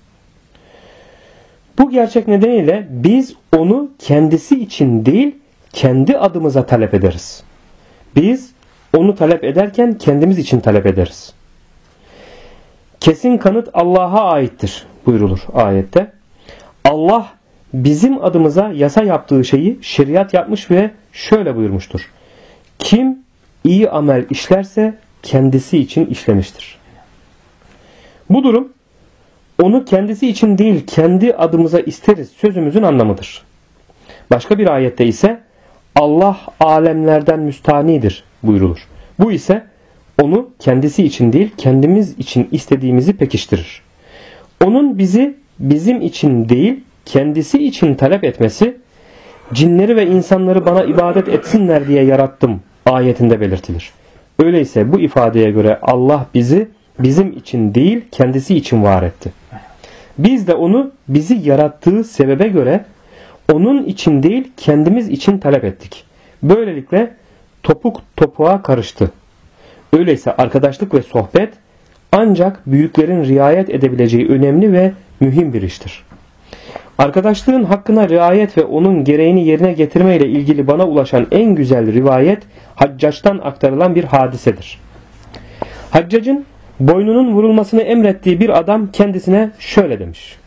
Bu gerçek nedeniyle biz onu kendisi için değil, kendi adımıza talep ederiz. Biz onu talep ederken kendimiz için talep ederiz. Kesin kanıt Allah'a aittir buyrulur ayette. Allah bizim adımıza yasa yaptığı şeyi şeriat yapmış ve şöyle buyurmuştur: kim iyi amel işlerse kendisi için işlemiştir. Bu durum onu kendisi için değil kendi adımıza isteriz sözümüzün anlamıdır. Başka bir ayette ise Allah alemlerden müstanidir buyrulur. Bu ise onu kendisi için değil kendimiz için istediğimizi pekiştirir. Onun bizi bizim için değil kendisi için talep etmesi, cinleri ve insanları bana ibadet etsinler diye yarattım ayetinde belirtilir. Öyleyse bu ifadeye göre Allah bizi bizim için değil kendisi için var etti. Biz de onu bizi yarattığı sebebe göre onun için değil kendimiz için talep ettik. Böylelikle topuk topuğa karıştı. Öyleyse arkadaşlık ve sohbet ancak büyüklerin riayet edebileceği önemli ve mühim bir iştir. Arkadaşlığın hakkına riayet ve onun gereğini yerine getirme ile ilgili bana ulaşan en güzel rivayet Haccac'tan aktarılan bir hadisedir. Haccac'ın boynunun vurulmasını emrettiği bir adam kendisine şöyle demiş.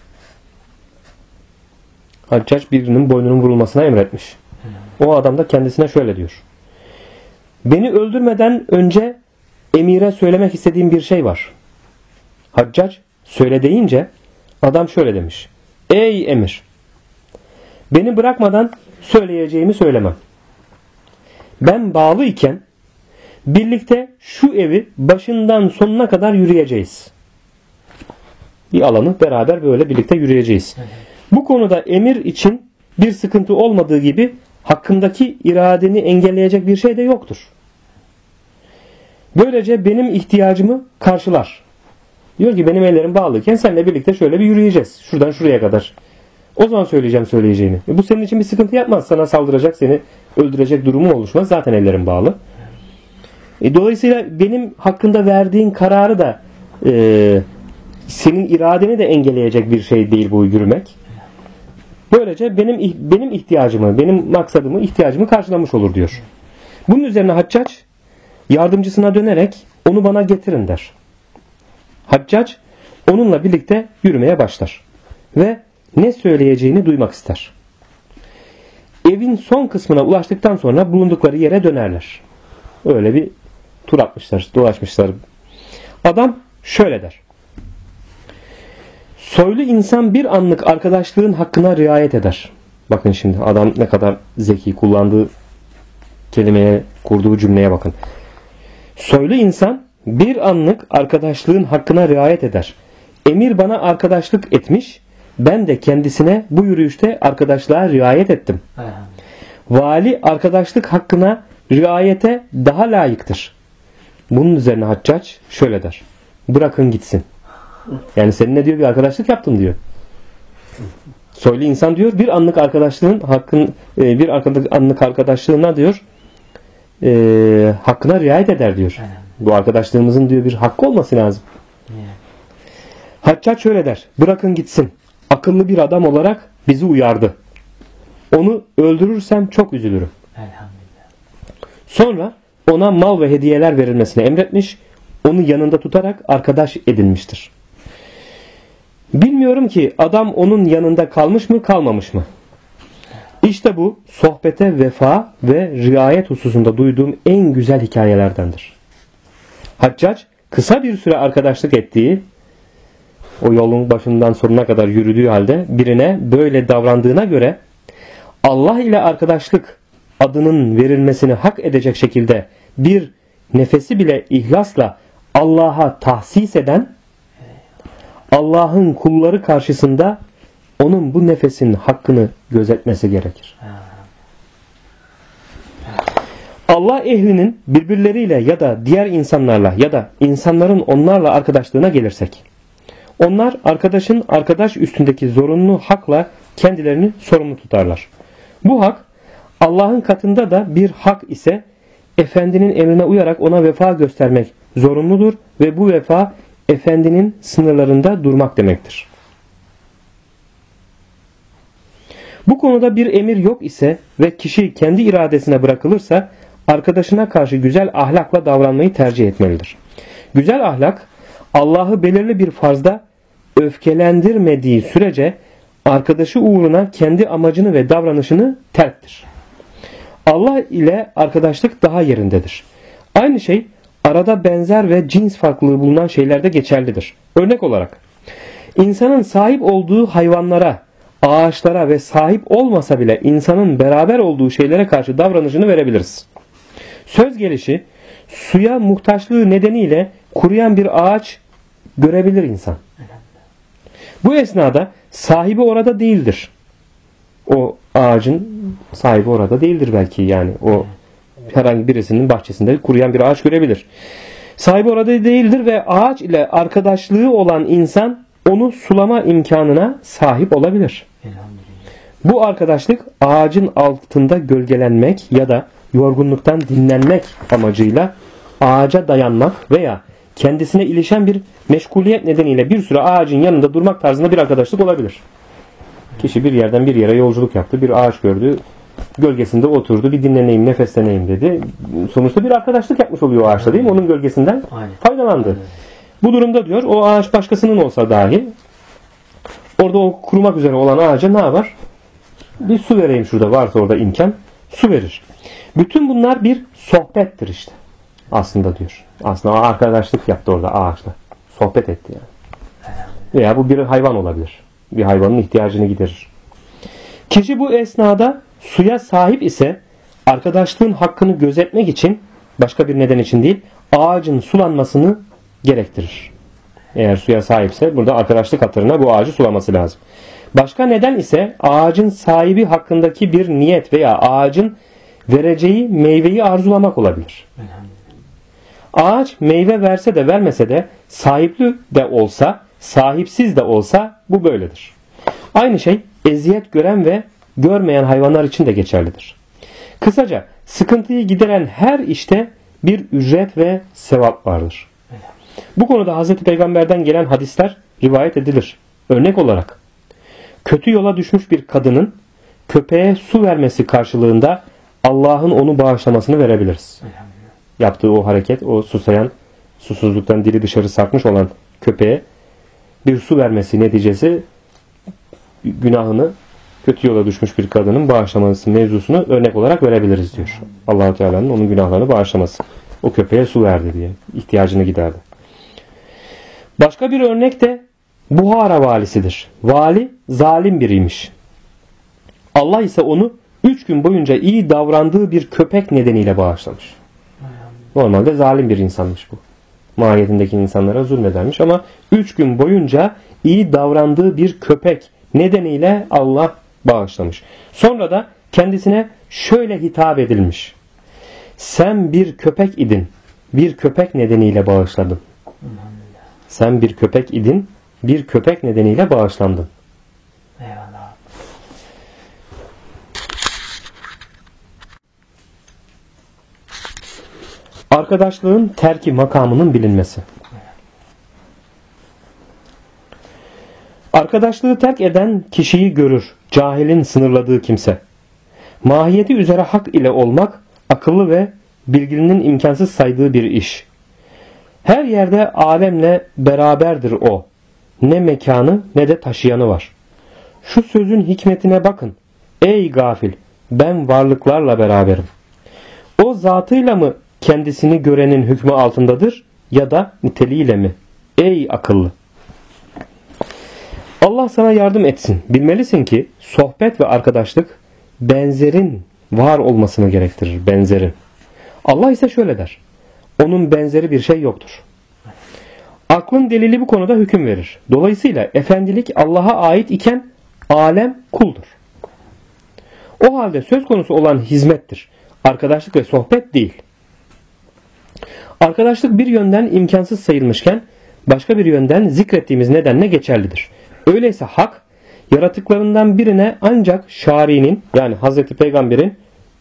Haccac birinin boynunun vurulmasına emretmiş. O adam da kendisine şöyle diyor: beni öldürmeden önce emire söylemek istediğim bir şey var. Haccac söyle deyince adam şöyle demiş: ey emir, beni bırakmadan söyleyeceğimi söylemem. Ben bağlı iken birlikte şu evi başından sonuna kadar yürüyeceğiz. Bir alanı beraber böyle birlikte yürüyeceğiz. Bu konuda emir için bir sıkıntı olmadığı gibi hakkındaki iradeni engelleyecek bir şey de yoktur. Böylece benim ihtiyacımı karşılar. Diyor ki benim ellerim bağlıyken seninle birlikte şöyle bir yürüyeceğiz. Şuradan şuraya kadar. O zaman söyleyeceğim söyleyeceğini. Bu senin için bir sıkıntı yapmaz. Sana saldıracak, seni öldürecek durumu oluşmaz. Zaten ellerim bağlı. Dolayısıyla benim hakkında verdiğin kararı da senin iradeni de engelleyecek bir şey değil bu yürümek. Böylece benim ihtiyacımı, benim maksadımı, ihtiyacımı karşılamış olur diyor. Bunun üzerine Haccac yardımcısına dönerek onu bana getirin der. Haccac onunla birlikte yürümeye başlar ve ne söyleyeceğini duymak ister. Evin son kısmına ulaştıktan sonra bulundukları yere dönerler. Öyle bir tur atmışlar, dolaşmışlar. Adam şöyle der: soylu insan bir anlık arkadaşlığın hakkına riayet eder. Bakın şimdi adam ne kadar zeki, kullandığı kelimeye, kurduğu cümleye bakın. Soylu insan bir anlık arkadaşlığın hakkına riayet eder. Emir bana arkadaşlık etmiş, ben de kendisine bu yürüyüşte arkadaşlığa riayet ettim. Vali arkadaşlık hakkına riayete daha layıktır. Bunun üzerine Haccac şöyle der: bırakın gitsin. Yani seninle diyor bir arkadaşlık yaptım diyor. Soylu insan diyor bir anlık arkadaşlığın bir anlık arkadaşlığına diyor hakkına riayet eder diyor. Bu arkadaşlığımızın diyor bir hakkı olması lazım. Haccac şöyle der: bırakın gitsin. Akıllı bir adam olarak bizi uyardı. onu öldürürsem çok üzülürüm. Elhamdülillah. Sonra ona mal ve hediyeler verilmesini emretmiş, onu yanında tutarak arkadaş edinmiştir. Bilmiyorum ki adam onun yanında kalmış mı kalmamış mı? İşte bu sohbete vefa ve riayet hususunda duyduğum en güzel hikayelerdendir. Haccac kısa bir süre arkadaşlık ettiği, o yolun başından sonuna kadar yürüdüğü halde birine böyle davrandığına göre Allah ile arkadaşlık adının verilmesini hak edecek şekilde bir nefesi bile ihlasla Allah'a tahsis eden, Allah'ın kulları karşısında onun bu nefesin hakkını gözetmesi gerekir. Allah ehlinin birbirleriyle ya da diğer insanlarla ya da insanların onlarla arkadaşlığına gelirsek, onlar arkadaşın arkadaş üstündeki zorunlu hakla kendilerini sorumlu tutarlar. Bu hak Allah'ın katında da bir hak ise efendinin emrine uyarak ona vefa göstermek zorunludur ve bu vefa efendinin sınırlarında durmak demektir. Bu konuda bir emir yok ise ve kişi kendi iradesine bırakılırsa arkadaşına karşı güzel ahlakla davranmayı tercih etmelidir. Güzel ahlak Allah'ı belirli bir farzda öfkelendirmediği sürece arkadaşı uğruna kendi amacını ve davranışını terktir. Allah ile arkadaşlık daha yerindedir. Aynı şey arada benzer ve cins farklılığı bulunan şeylerde geçerlidir. Örnek olarak insanın sahip olduğu hayvanlara, ağaçlara ve sahip olmasa bile insanın beraber olduğu şeylere karşı davranışını verebiliriz. Söz gelişi suya muhtaçlığı nedeniyle kuruyan bir ağaç görebilir insan. Bu esnada sahibi orada değildir. O ağacın sahibi orada değildir belki, yani o herhangi birisinin bahçesinde kuruyan bir ağaç görebilir. Sahibi orada değildir ve ağaç ile arkadaşlığı olan insan onu sulama imkanına sahip olabilir. Bu arkadaşlık ağacın altında gölgelenmek ya da yorgunluktan dinlenmek amacıyla ağaca dayanmak veya kendisine ilişen bir meşguliyet nedeniyle bir süre ağacın yanında durmak tarzında bir arkadaşlık olabilir. Kişi bir yerden bir yere yolculuk yaptı, bir ağaç gördü, gölgesinde oturdu, bir dinleneyim, nefesleneyim dedi. Sonuçta bir arkadaşlık yapmış oluyor o ağaçla, değil mi? Onun gölgesinden faydalandı. Bu durumda diyor, o ağaç başkasının olsa dahi orada o kurumak üzere olan ağaca ne yapar? Bir su vereyim şurada, varsa orada imkan, su verir. Bütün bunlar bir sohbettir işte. Aslında diyor. Aslında arkadaşlık yaptı orada ağaçla. Sohbet etti yani. Veya bu bir hayvan olabilir. Bir hayvanın ihtiyacını giderir. Kişi bu esnada suya sahip ise arkadaşlığın hakkını gözetmek için, başka bir neden için değil, ağacın sulanmasını gerektirir. Eğer suya sahipse burada arkadaşlık hatırına bu ağacı sulaması lazım. Başka neden ise ağacın sahibi hakkındaki bir niyet veya ağacın vereceği meyveyi arzulamak olabilir. Ağaç meyve verse de vermese de, sahipli de olsa, sahipsiz de olsa bu böyledir. Aynı şey eziyet gören ve görmeyen hayvanlar için de geçerlidir. Kısaca sıkıntıyı gideren her işte bir ücret ve sevap vardır. Bu konuda Hz. Peygamber'den gelen hadisler rivayet edilir. Örnek olarak kötü yola düşmüş bir kadının köpeğe su vermesi karşılığında Allah'ın onu bağışlamasını verebiliriz. Yaptığı o hareket, o susayan, susuzluktan dili dışarı sarkmış olan köpeğe bir su vermesi neticesi günahını, kötü yola düşmüş bir kadının bağışlaması mevzusunu örnek olarak verebiliriz diyor. Allah-u Teala'nın onun günahlarını bağışlaması. O köpeğe su verdi diye, ihtiyacını giderdi. Başka bir örnek de Buhara valisidir. Vali zalim biriymiş. Allah ise onu 3 gün boyunca iyi davrandığı bir köpek nedeniyle bağışlamış. Normalde zalim bir insanmış bu. Mahiyetindeki insanlara zulmedermiş ama 3 gün boyunca iyi davrandığı bir köpek nedeniyle Allah bağışlamış. Sonra da kendisine şöyle hitap edilmiş: sen bir köpek idin, bir köpek nedeniyle bağışladın. Sen bir köpek idin, bir köpek nedeniyle bağışlandın. Eyvallah. Arkadaşlığın terki makamının bilinmesi. Arkadaşlığı terk eden kişiyi görür cahilin sınırladığı kimse. Mahiyeti üzere hak ile olmak, akıllı ve bilginin imkansız saydığı bir iş. Her yerde alemle beraberdir o. Ne mekanı ne de taşıyanı var. Şu sözün hikmetine bakın. Ey gafil, ben varlıklarla beraberim. O zatıyla mı kendisini görenin hükmü altındadır ya da niteliğiyle mi? Ey akıllı! Allah sana yardım etsin. Bilmelisin ki sohbet ve arkadaşlık benzerin var olmasını gerektirir. Benzerin. Allah ise şöyle der. Onun benzeri bir şey yoktur. Aklın delili bu konuda hüküm verir. Dolayısıyla efendilik Allah'a ait iken alem kuldur. O halde söz konusu olan hizmettir. Arkadaşlık ve sohbet değil. Arkadaşlık bir yönden imkansız sayılmışken başka bir yönden zikrettiğimiz nedenle geçerlidir. Öyleyse hak yaratıklarından birine ancak şari'nin yani Hazreti Peygamber'in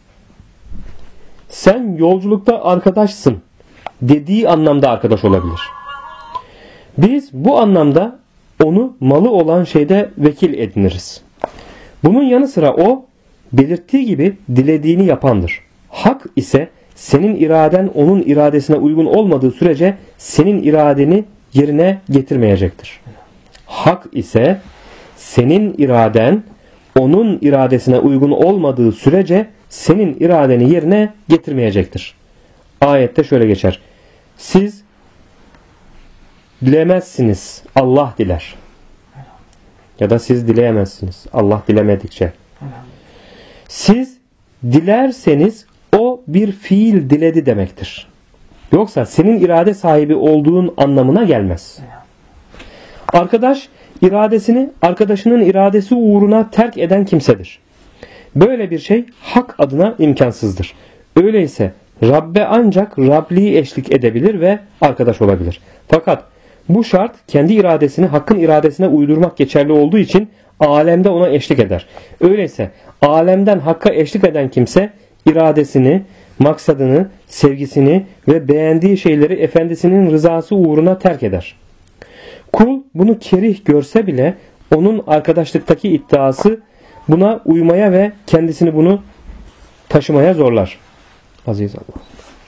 sen yolculukta arkadaşsın dediği anlamda arkadaş olabilir. Biz bu anlamda onu malı olan şeyde vekil ediniriz. Bunun yanı sıra o belirttiği gibi dilediğini yapandır. Hak ise senin iraden onun iradesine uygun olmadığı sürece senin iradeni yerine getirmeyecektir. Hak ise senin iraden onun iradesine uygun olmadığı sürece senin iradeni yerine getirmeyecektir. Ayette şöyle geçer. Siz dilemezsiniz, Allah diler. Ya da siz dileyemezsiniz, Allah dilemedikçe. Siz dilerseniz o bir fiil diledi demektir. Yoksa senin irade sahibi olduğun anlamına gelmez. Arkadaş iradesini arkadaşının iradesi uğruna terk eden kimsedir. Böyle bir şey hak adına imkansızdır. Öyleyse Rabbe ancak Rabliği eşlik edebilir ve arkadaş olabilir. Fakat bu şart kendi iradesini hakkın iradesine uydurmak geçerli olduğu için alemde ona eşlik eder. Öyleyse alemden hakka eşlik eden kimse iradesini, maksadını, sevgisini ve beğendiği şeyleri efendisinin rızası uğruna terk eder. Kul bunu kerih görse bile onun arkadaşlıktaki iddiası buna uymaya ve kendisini bunu taşımaya zorlar. Aziz Allah.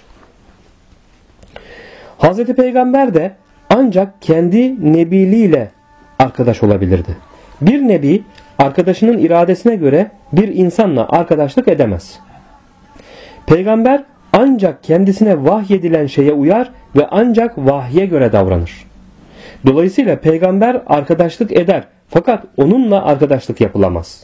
Hazreti Peygamber de ancak kendi nebiliğiyle arkadaş olabilirdi. Bir nebi arkadaşının iradesine göre bir insanla arkadaşlık edemez. Peygamber ancak kendisine vahyedilen şeye uyar ve ancak vahye göre davranır. Dolayısıyla peygamber arkadaşlık eder fakat onunla arkadaşlık yapılamaz.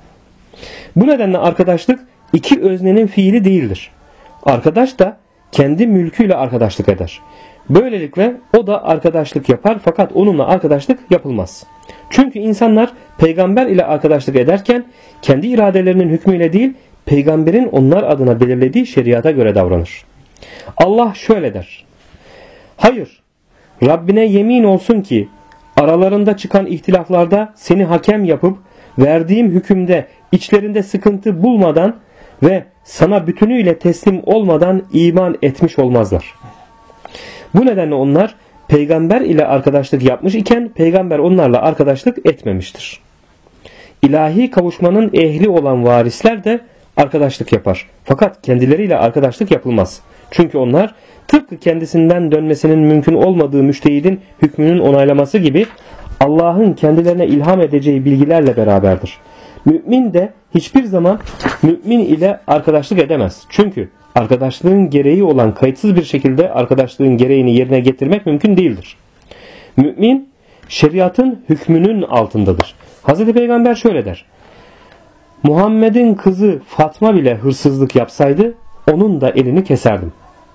Bu nedenle arkadaşlık iki öznenin fiili değildir. Arkadaş da kendi mülküyle arkadaşlık eder. Böylelikle o da arkadaşlık yapar fakat onunla arkadaşlık yapılmaz. Çünkü insanlar peygamber ile arkadaşlık ederken kendi iradelerinin hükmüyle değil, peygamberin onlar adına belirlediği şeriata göre davranır. Allah şöyle der. Hayır, Rabbine yemin olsun ki aralarında çıkan ihtilaflarda seni hakem yapıp verdiğim hükümde içlerinde sıkıntı bulmadan ve sana bütünüyle teslim olmadan iman etmiş olmazlar. Bu nedenle onlar peygamber ile arkadaşlık yapmış iken peygamber onlarla arkadaşlık etmemiştir. İlahi kavuşmanın ehli olan varisler de arkadaşlık yapar. Fakat kendileriyle arkadaşlık yapılmaz. Çünkü onlar tıpkı kendisinden dönmesinin mümkün olmadığı müştehidin hükmünün onaylaması gibi Allah'ın kendilerine ilham edeceği bilgilerle beraberdir. Mümin de hiçbir zaman mümin ile arkadaşlık edemez. Çünkü arkadaşlığın gereği olan kayıtsız bir şekilde arkadaşlığın gereğini yerine getirmek mümkün değildir. Mümin şeriatın hükmünün altındadır. Hazreti Peygamber şöyle der. Muhammed'in kızı Fatma bile hırsızlık yapsaydı onun da elini keserdim.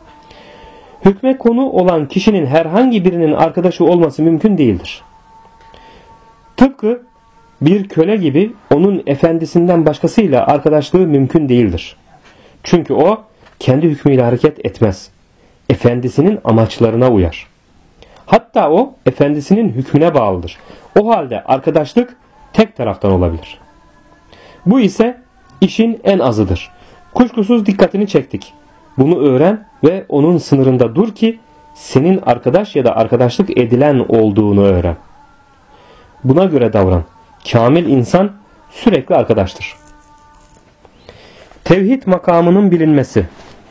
Hükme konu olan kişinin herhangi birinin arkadaşı olması mümkün değildir. Tıpkı bir köle gibi onun efendisinden başkasıyla arkadaşlığı mümkün değildir. Çünkü o kendi hükmüyle hareket etmez. Efendisinin amaçlarına uyar. Hatta o efendisinin hükmüne bağlıdır. O halde arkadaşlık tek taraftan olabilir. Bu ise işin en azıdır. Kuşkusuz dikkatini çektik. Bunu öğren ve onun sınırında dur ki senin arkadaş ya da arkadaşlık edilen olduğunu öğren. Buna göre davran. Kamil insan sürekli arkadaştır. Tevhid makamının bilinmesi.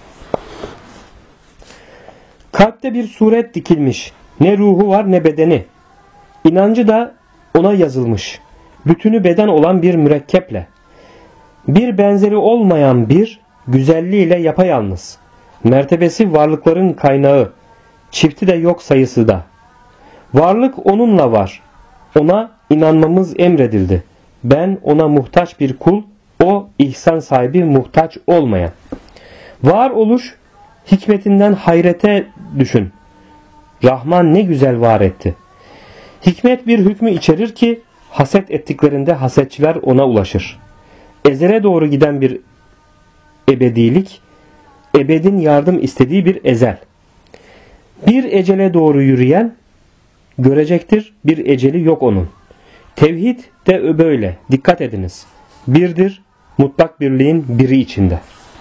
Kalpte bir suret dikilmiş. Ne ruhu var ne bedeni. İnancı da ona yazılmış. Bütünü beden olan bir mürekkeple. Bir benzeri olmayan bir güzelliğiyle yapayalnız. Mertebesi varlıkların kaynağı. Çifti de yok sayısı da. Varlık onunla var. Ona inanmamız emredildi. Ben ona muhtaç bir kul, o ihsan sahibi muhtaç olmayan. Var oluş hikmetinden hayrete düşün. Rahman ne güzel var etti. Hikmet bir hükmü içerir ki haset ettiklerinde hasetçiler ona ulaşır. Ezele doğru giden bir ebedilik, ebedin yardım istediği bir ezel. Bir ecele doğru yürüyen görecektir, bir eceli yok onun. Tevhid de böyle, dikkat ediniz. Birdir, mutlak birliğin biri içinde.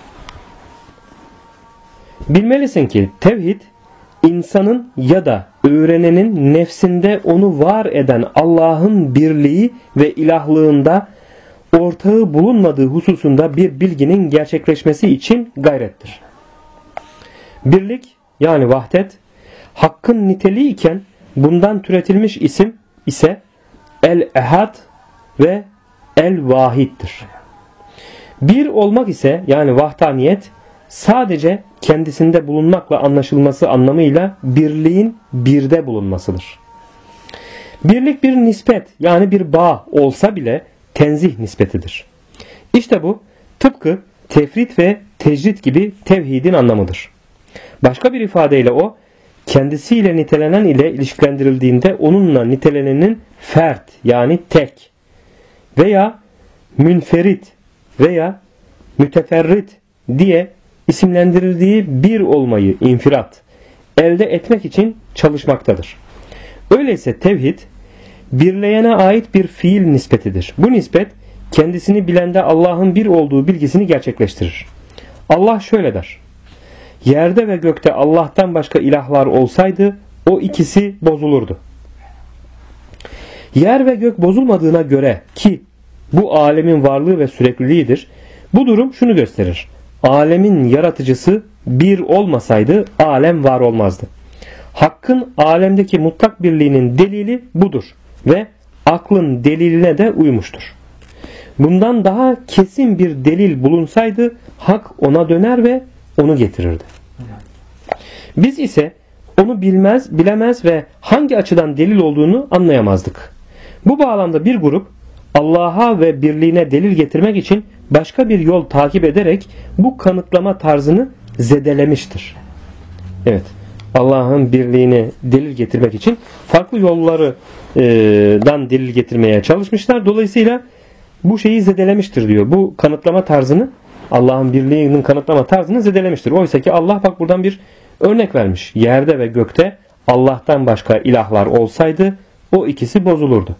Bilmelisin ki tevhid, insanın ya da öğrenenin nefsinde onu var eden Allah'ın birliği ve ilahlığında ortağı bulunmadığı hususunda bir bilginin gerçekleşmesi için gayrettir. Birlik yani vahdet, hakkın niteliği iken bundan türetilmiş isim ise el-ehad ve el-vahiddir. Bir olmak ise yani vahdaniyet sadece kendisinde bulunmakla anlaşılması anlamıyla birliğin birde bulunmasıdır. Birlik bir nispet yani bir bağ olsa bile tenzih nispetidir. İşte bu tıpkı tefrit ve tecrit gibi tevhidin anlamıdır. Başka bir ifadeyle o kendisiyle nitelenen ile ilişkilendirildiğinde onunla nitelenenin fert yani tek veya münferit veya müteferrit diye isimlendirildiği bir olmayı infirat elde etmek için çalışmaktadır. Öyleyse tevhid birleyene ait bir fiil nispetidir. Bu nispet kendisini bilende Allah'ın bir olduğu bilgisini gerçekleştirir. Allah şöyle der: yerde ve gökte Allah'tan başka ilahlar olsaydı o ikisi bozulurdu. Yer ve gök bozulmadığına göre ki bu alemin varlığı ve sürekliliğidir, bu durum şunu gösterir: alemin yaratıcısı bir olmasaydı alem var olmazdı. Hakkın alemdeki mutlak birliğinin delili budur ve aklın deliline de uymuştur. Bundan daha kesin bir delil bulunsaydı hak ona döner ve onu getirirdi. Biz ise onu bilemez ve hangi açıdan delil olduğunu anlayamazdık. Bu bağlamda bir grup Allah'a ve birliğine delil getirmek için başka bir yol takip ederek bu kanıtlama tarzını zedelemiştir. Evet, Allah'ın birliğine delil getirmek için farklı yollardan delil getirmeye çalışmışlar. Dolayısıyla bu şeyi zedelemiştir diyor. Bu kanıtlama tarzını, Allah'ın birliğinin kanıtlama tarzını zedelemiştir. Oysa ki Allah bak buradan bir örnek vermiş. Yerde ve gökte Allah'tan başka ilahlar olsaydı o ikisi bozulurdu.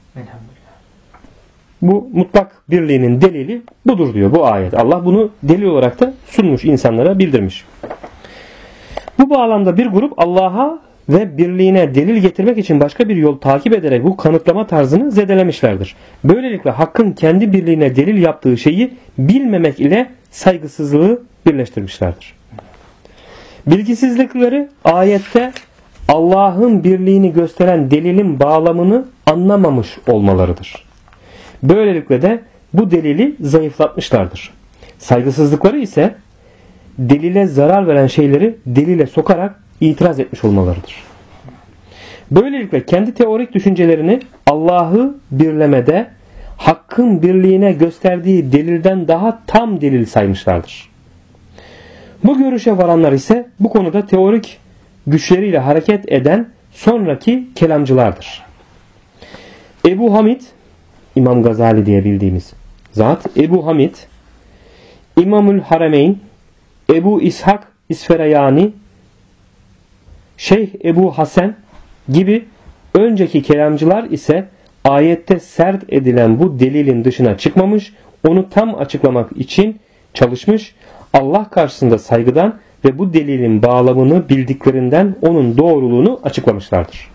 Bu mutlak birliğinin delili budur diyor bu ayet. Allah bunu delil olarak da sunmuş, insanlara bildirmiş. Bu bağlamda bir grup Allah'a ve birliğine delil getirmek için başka bir yol takip ederek bu kanıtlama tarzını zedelemişlerdir. Böylelikle hakkın kendi birliğine delil yaptığı şeyi bilmemek ile saygısızlığı birleştirmişlerdir. Bilgisizlikleri ayette Allah'ın birliğini gösteren delilin bağlamını anlamamış olmalarıdır. Böylelikle de bu delili zayıflatmışlardır. Saygısızlıkları ise delile zarar veren şeyleri delile sokarak itiraz etmiş olmalarıdır. Böylelikle kendi teorik düşüncelerini Allah'ı birlemede hakkın birliğine gösterdiği delilden daha tam delil saymışlardır. Bu görüşe varanlar ise bu konuda teorik güçleriyle hareket eden sonraki kelamcılardır. Ebu Hamid, İmam Gazali diye bildiğimiz zat, Ebu Hamid, İmamül Harameyn, Ebu İshak İsferayani, Şeyh Ebu Hasan gibi önceki kelamcılar ise ayette sert edilen bu delilin dışına çıkmamış, onu tam açıklamak için çalışmış, Allah karşısında saygıdan ve bu delilin bağlamını bildiklerinden onun doğruluğunu açıklamışlardır.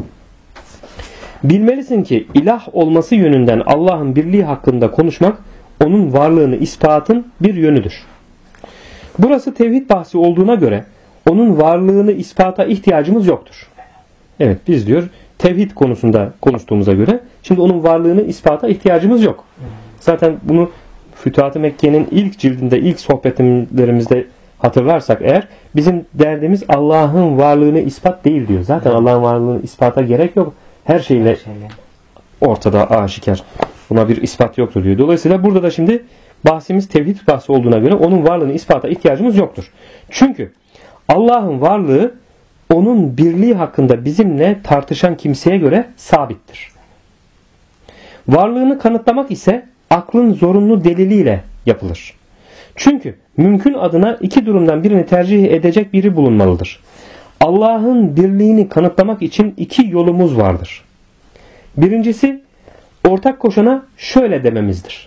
Bilmelisin ki ilah olması yönünden Allah'ın birliği hakkında konuşmak onun varlığını ispatın bir yönüdür. Burası tevhid bahsi olduğuna göre onun varlığını ispata ihtiyacımız yoktur. Evet, biz diyor tevhid konusunda konuştuğumuza göre şimdi onun varlığını ispata ihtiyacımız yok. Zaten bunu Fütuhat-ı Mekke'nin ilk cildinde, ilk sohbetlerimizde hatırlarsak eğer, bizim derdimiz Allah'ın varlığını ispat değil diyor. Zaten Allah'ın varlığını ispata gerek yok. Her şeyle ortada, aşikar. Buna bir ispat yoktur diyor. Dolayısıyla burada da şimdi bahsimiz tevhid bahsi olduğuna göre onun varlığını ispata ihtiyacımız yoktur. Çünkü Allah'ın varlığı onun birliği hakkında bizimle tartışan kimseye göre sabittir. Varlığını kanıtlamak ise aklın zorunlu deliliyle yapılır. Çünkü mümkün adına iki durumdan birini tercih edecek biri bulunmalıdır. Allah'ın birliğini kanıtlamak için iki yolumuz vardır. Birincisi, ortak koşana şöyle dememizdir: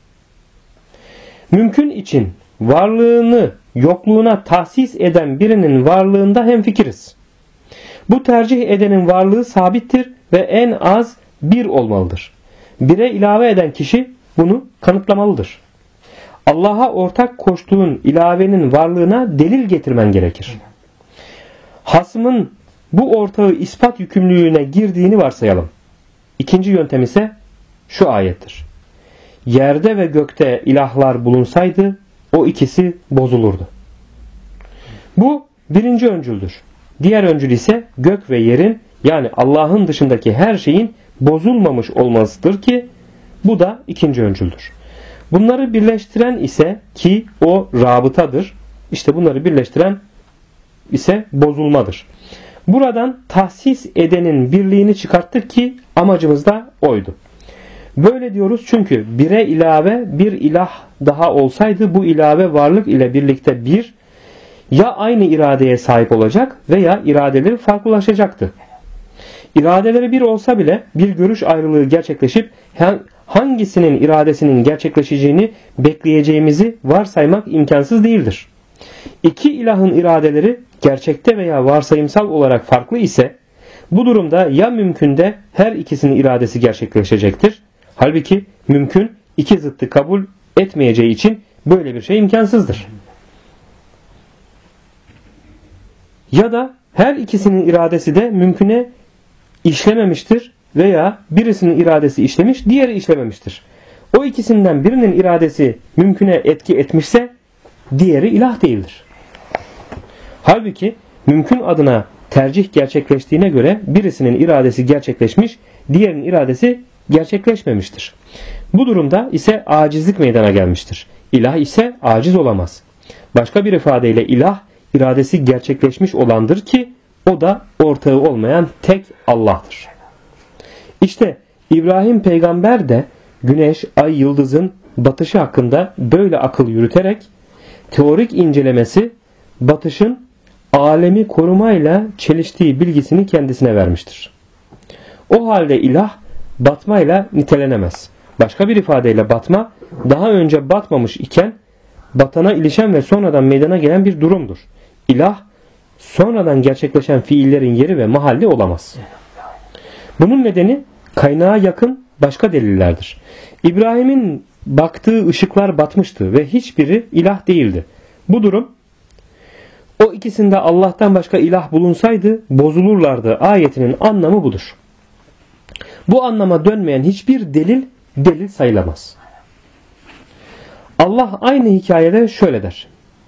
mümkün için varlığını yokluğuna tahsis eden birinin varlığında hemfikiriz. Bu tercih edenin varlığı sabittir ve en az bir olmalıdır. Bire ilave eden kişi bunu kanıtlamalıdır. Allah'a ortak koştuğun ilavenin varlığına delil getirmen gerekir. Hasmın bu ortağı ispat yükümlülüğüne girdiğini varsayalım. İkinci yöntem ise şu ayettir: yerde ve gökte ilahlar bulunsaydı o ikisi bozulurdu. Bu birinci öncüldür. Diğer öncül ise gök ve yerin, yani Allah'ın dışındaki her şeyin bozulmamış olmasıdır ki bu da ikinci öncüldür. Bunları birleştiren ise, ki o rabıtadır, işte bunları birleştiren ise bozulmadır. Buradan tahsis edenin birliğini çıkarttık ki amacımız da oydu. Böyle diyoruz çünkü bire ilave bir ilah daha olsaydı bu ilave varlık ile birlikte bir, ya aynı iradeye sahip olacak veya iradeleri farklılaşacaktı. İradeleri bir olsa bile bir görüş ayrılığı gerçekleşip hangisinin iradesinin gerçekleşeceğini bekleyeceğimizi varsaymak imkansız değildir. İki ilahın iradeleri gerçekte veya varsayımsal olarak farklı ise bu durumda ya mümkünde her ikisinin iradesi gerçekleşecektir. Halbuki mümkün iki zıttı kabul etmeyeceği için böyle bir şey imkansızdır. Ya da her ikisinin iradesi de mümküne işlememiştir veya birisinin iradesi işlemiş, diğeri işlememiştir. O ikisinden birinin iradesi mümküne etki etmişse diğeri ilah değildir. Halbuki mümkün adına tercih gerçekleştiğine göre birisinin iradesi gerçekleşmiş, diğerinin iradesi gerçekleşmemiştir. Bu durumda ise acizlik meydana gelmiştir. İlah ise aciz olamaz. Başka bir ifadeyle ilah iradesi gerçekleşmiş olandır ki o da ortağı olmayan tek Allah'tır. İşte İbrahim peygamber de güneş, ay, yıldızın batışı hakkında böyle akıl yürüterek teorik incelemesi batışın alemi korumayla çeliştiği bilgisini kendisine vermiştir. O halde ilah batmayla nitelenemez. Başka bir ifadeyle batma daha önce batmamış iken batana ilişen ve sonradan meydana gelen bir durumdur. İlah sonradan gerçekleşen fiillerin yeri ve mahalli olamaz. Bunun nedeni kaynağa yakın başka delillerdir. İbrahim'in baktığı ışıklar batmıştı ve hiçbiri ilah değildi. Bu durum, o ikisinde Allah'tan başka ilah bulunsaydı bozulurlardı ayetinin anlamı budur. Bu anlama dönmeyen hiçbir delil sayılamaz. Allah aynı hikayede şöyle der: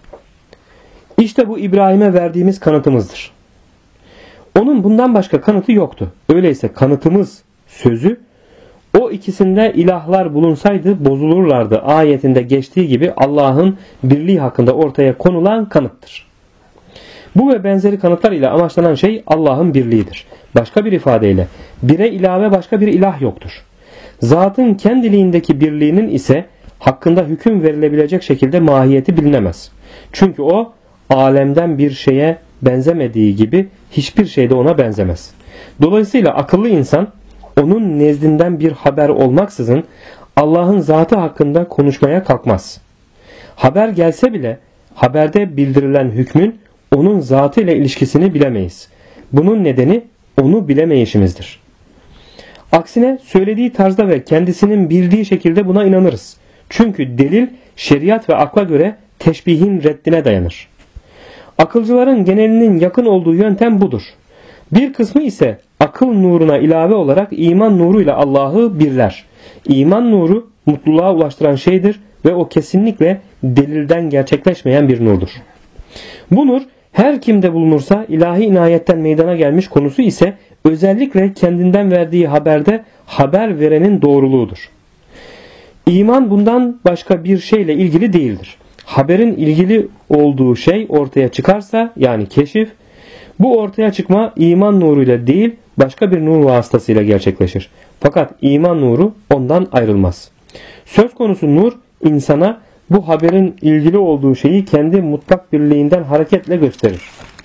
İşte bu İbrahim'e verdiğimiz kanıtımızdır. Onun bundan başka kanıtı yoktu. Öyleyse kanıtımız sözü, o ikisinde ilahlar bulunsaydı bozulurlardı ayetinde geçtiği gibi Allah'ın birliği hakkında ortaya konulan kanıttır. Bu ve benzeri kanıtlar ile amaçlanan şey Allah'ın birliğidir. Başka bir ifadeyle bire ilave başka bir ilah yoktur. Zatın kendiliğindeki birliğinin ise hakkında hüküm verilebilecek şekilde mahiyeti bilinemez. Çünkü o alemden bir şeye benzemediği gibi hiçbir şey de ona benzemez. Dolayısıyla akıllı insan onun nezdinden bir haber olmaksızın Allah'ın zatı hakkında konuşmaya kalkmaz. Haber gelse bile haberde bildirilen hükmün onun zatı ile ilişkisini bilemeyiz. Bunun nedeni onu bilemeyişimizdir. Aksine söylediği tarzda ve kendisinin bildiği şekilde buna inanırız. Çünkü delil şeriat ve akla göre teşbihin reddine dayanır. Akılcıların genelinin yakın olduğu yöntem budur. Bir kısmı ise akıl nuruna ilave olarak iman nuruyla Allah'ı birler. İman nuru mutluluğa ulaştıran şeydir ve o kesinlikle delilden gerçekleşmeyen bir nurdur. Bu nur her kimde bulunursa ilahi inayetten meydana gelmiş, konusu ise özellikle kendinden verdiği haberde haber verenin doğruluğudur. İman bundan başka bir şeyle ilgili değildir. Haberin ilgili olduğu şey ortaya çıkarsa, yani keşif, bu ortaya çıkma iman nuruyla değil başka bir nur vasıtasıyla gerçekleşir. Fakat iman nuru ondan ayrılmaz. Söz konusu nur insana bu haberin ilgili olduğu şeyi kendi mutlak birliğinden hareketle gösterir.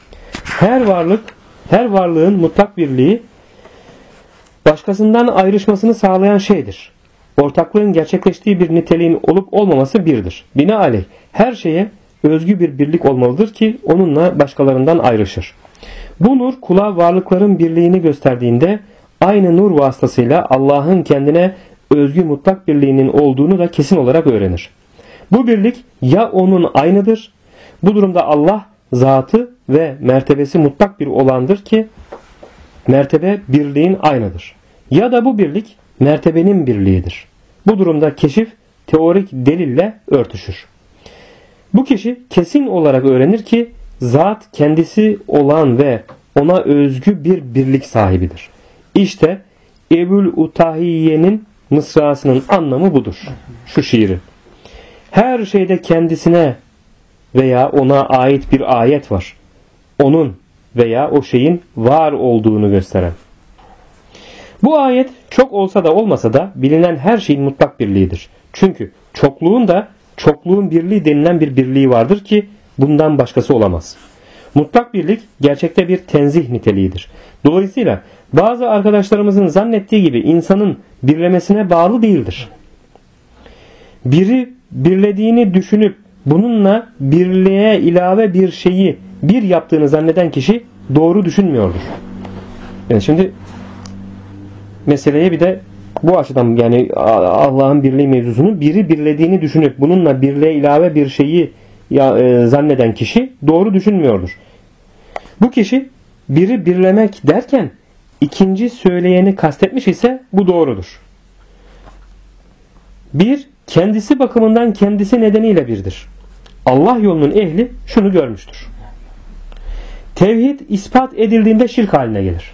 Her varlığın mutlak birliği başkasından ayrışmasını sağlayan şeydir. Ortaklığın gerçekleştiği bir niteliğin olup olmaması birdir. Binaenaleyh her şeye özgü bir birlik olmalıdır ki onunla başkalarından ayrışır. Bu nur kula varlıkların birliğini gösterdiğinde aynı nur vasıtasıyla Allah'ın kendine özgü mutlak birliğinin olduğunu da kesin olarak öğrenir. Bu birlik ya onun aynıdır, bu durumda Allah zatı ve mertebesi mutlak bir olandır ki mertebe birliğin aynıdır. Ya da bu birlik mertebenin birliğidir. Bu durumda keşif teorik delille örtüşür. Bu kişi kesin olarak öğrenir ki zat kendisi olan ve ona özgü bir birlik sahibidir. İşte Ebul Utahiyye'nin mısrasının anlamı budur. Şu şiiri. Her şeyde kendisine veya ona ait bir ayet var. Onun veya o şeyin var olduğunu gösteren. Bu ayet çok olsa da olmasa da bilinen her şeyin mutlak birliğidir. Çünkü çokluğun birliği denilen bir birliği vardır ki bundan başkası olamaz. Mutlak birlik gerçekte bir tenzih niteliğidir. Dolayısıyla bazı arkadaşlarımızın zannettiği gibi insanın birlemesine bağlı değildir. Biri birlediğini düşünüp bununla birliğe ilave bir şeyi bir yaptığını zanneden kişi doğru düşünmüyordur. Yani şimdi meseleye bir de bu açıdan, yani Allah'ın birliği mevzusunu biri birlediğini düşünüp bununla birliğe ilave bir şeyi zanneden kişi doğru düşünmüyordur. Bu kişi biri birlemek derken ikinci söyleyeni kastetmiş ise bu doğrudur. Bir, kendisi bakımından kendisi nedeniyle birdir. Allah yolunun ehli şunu görmüştür. Tevhid ispat edildiğinde şirk haline gelir.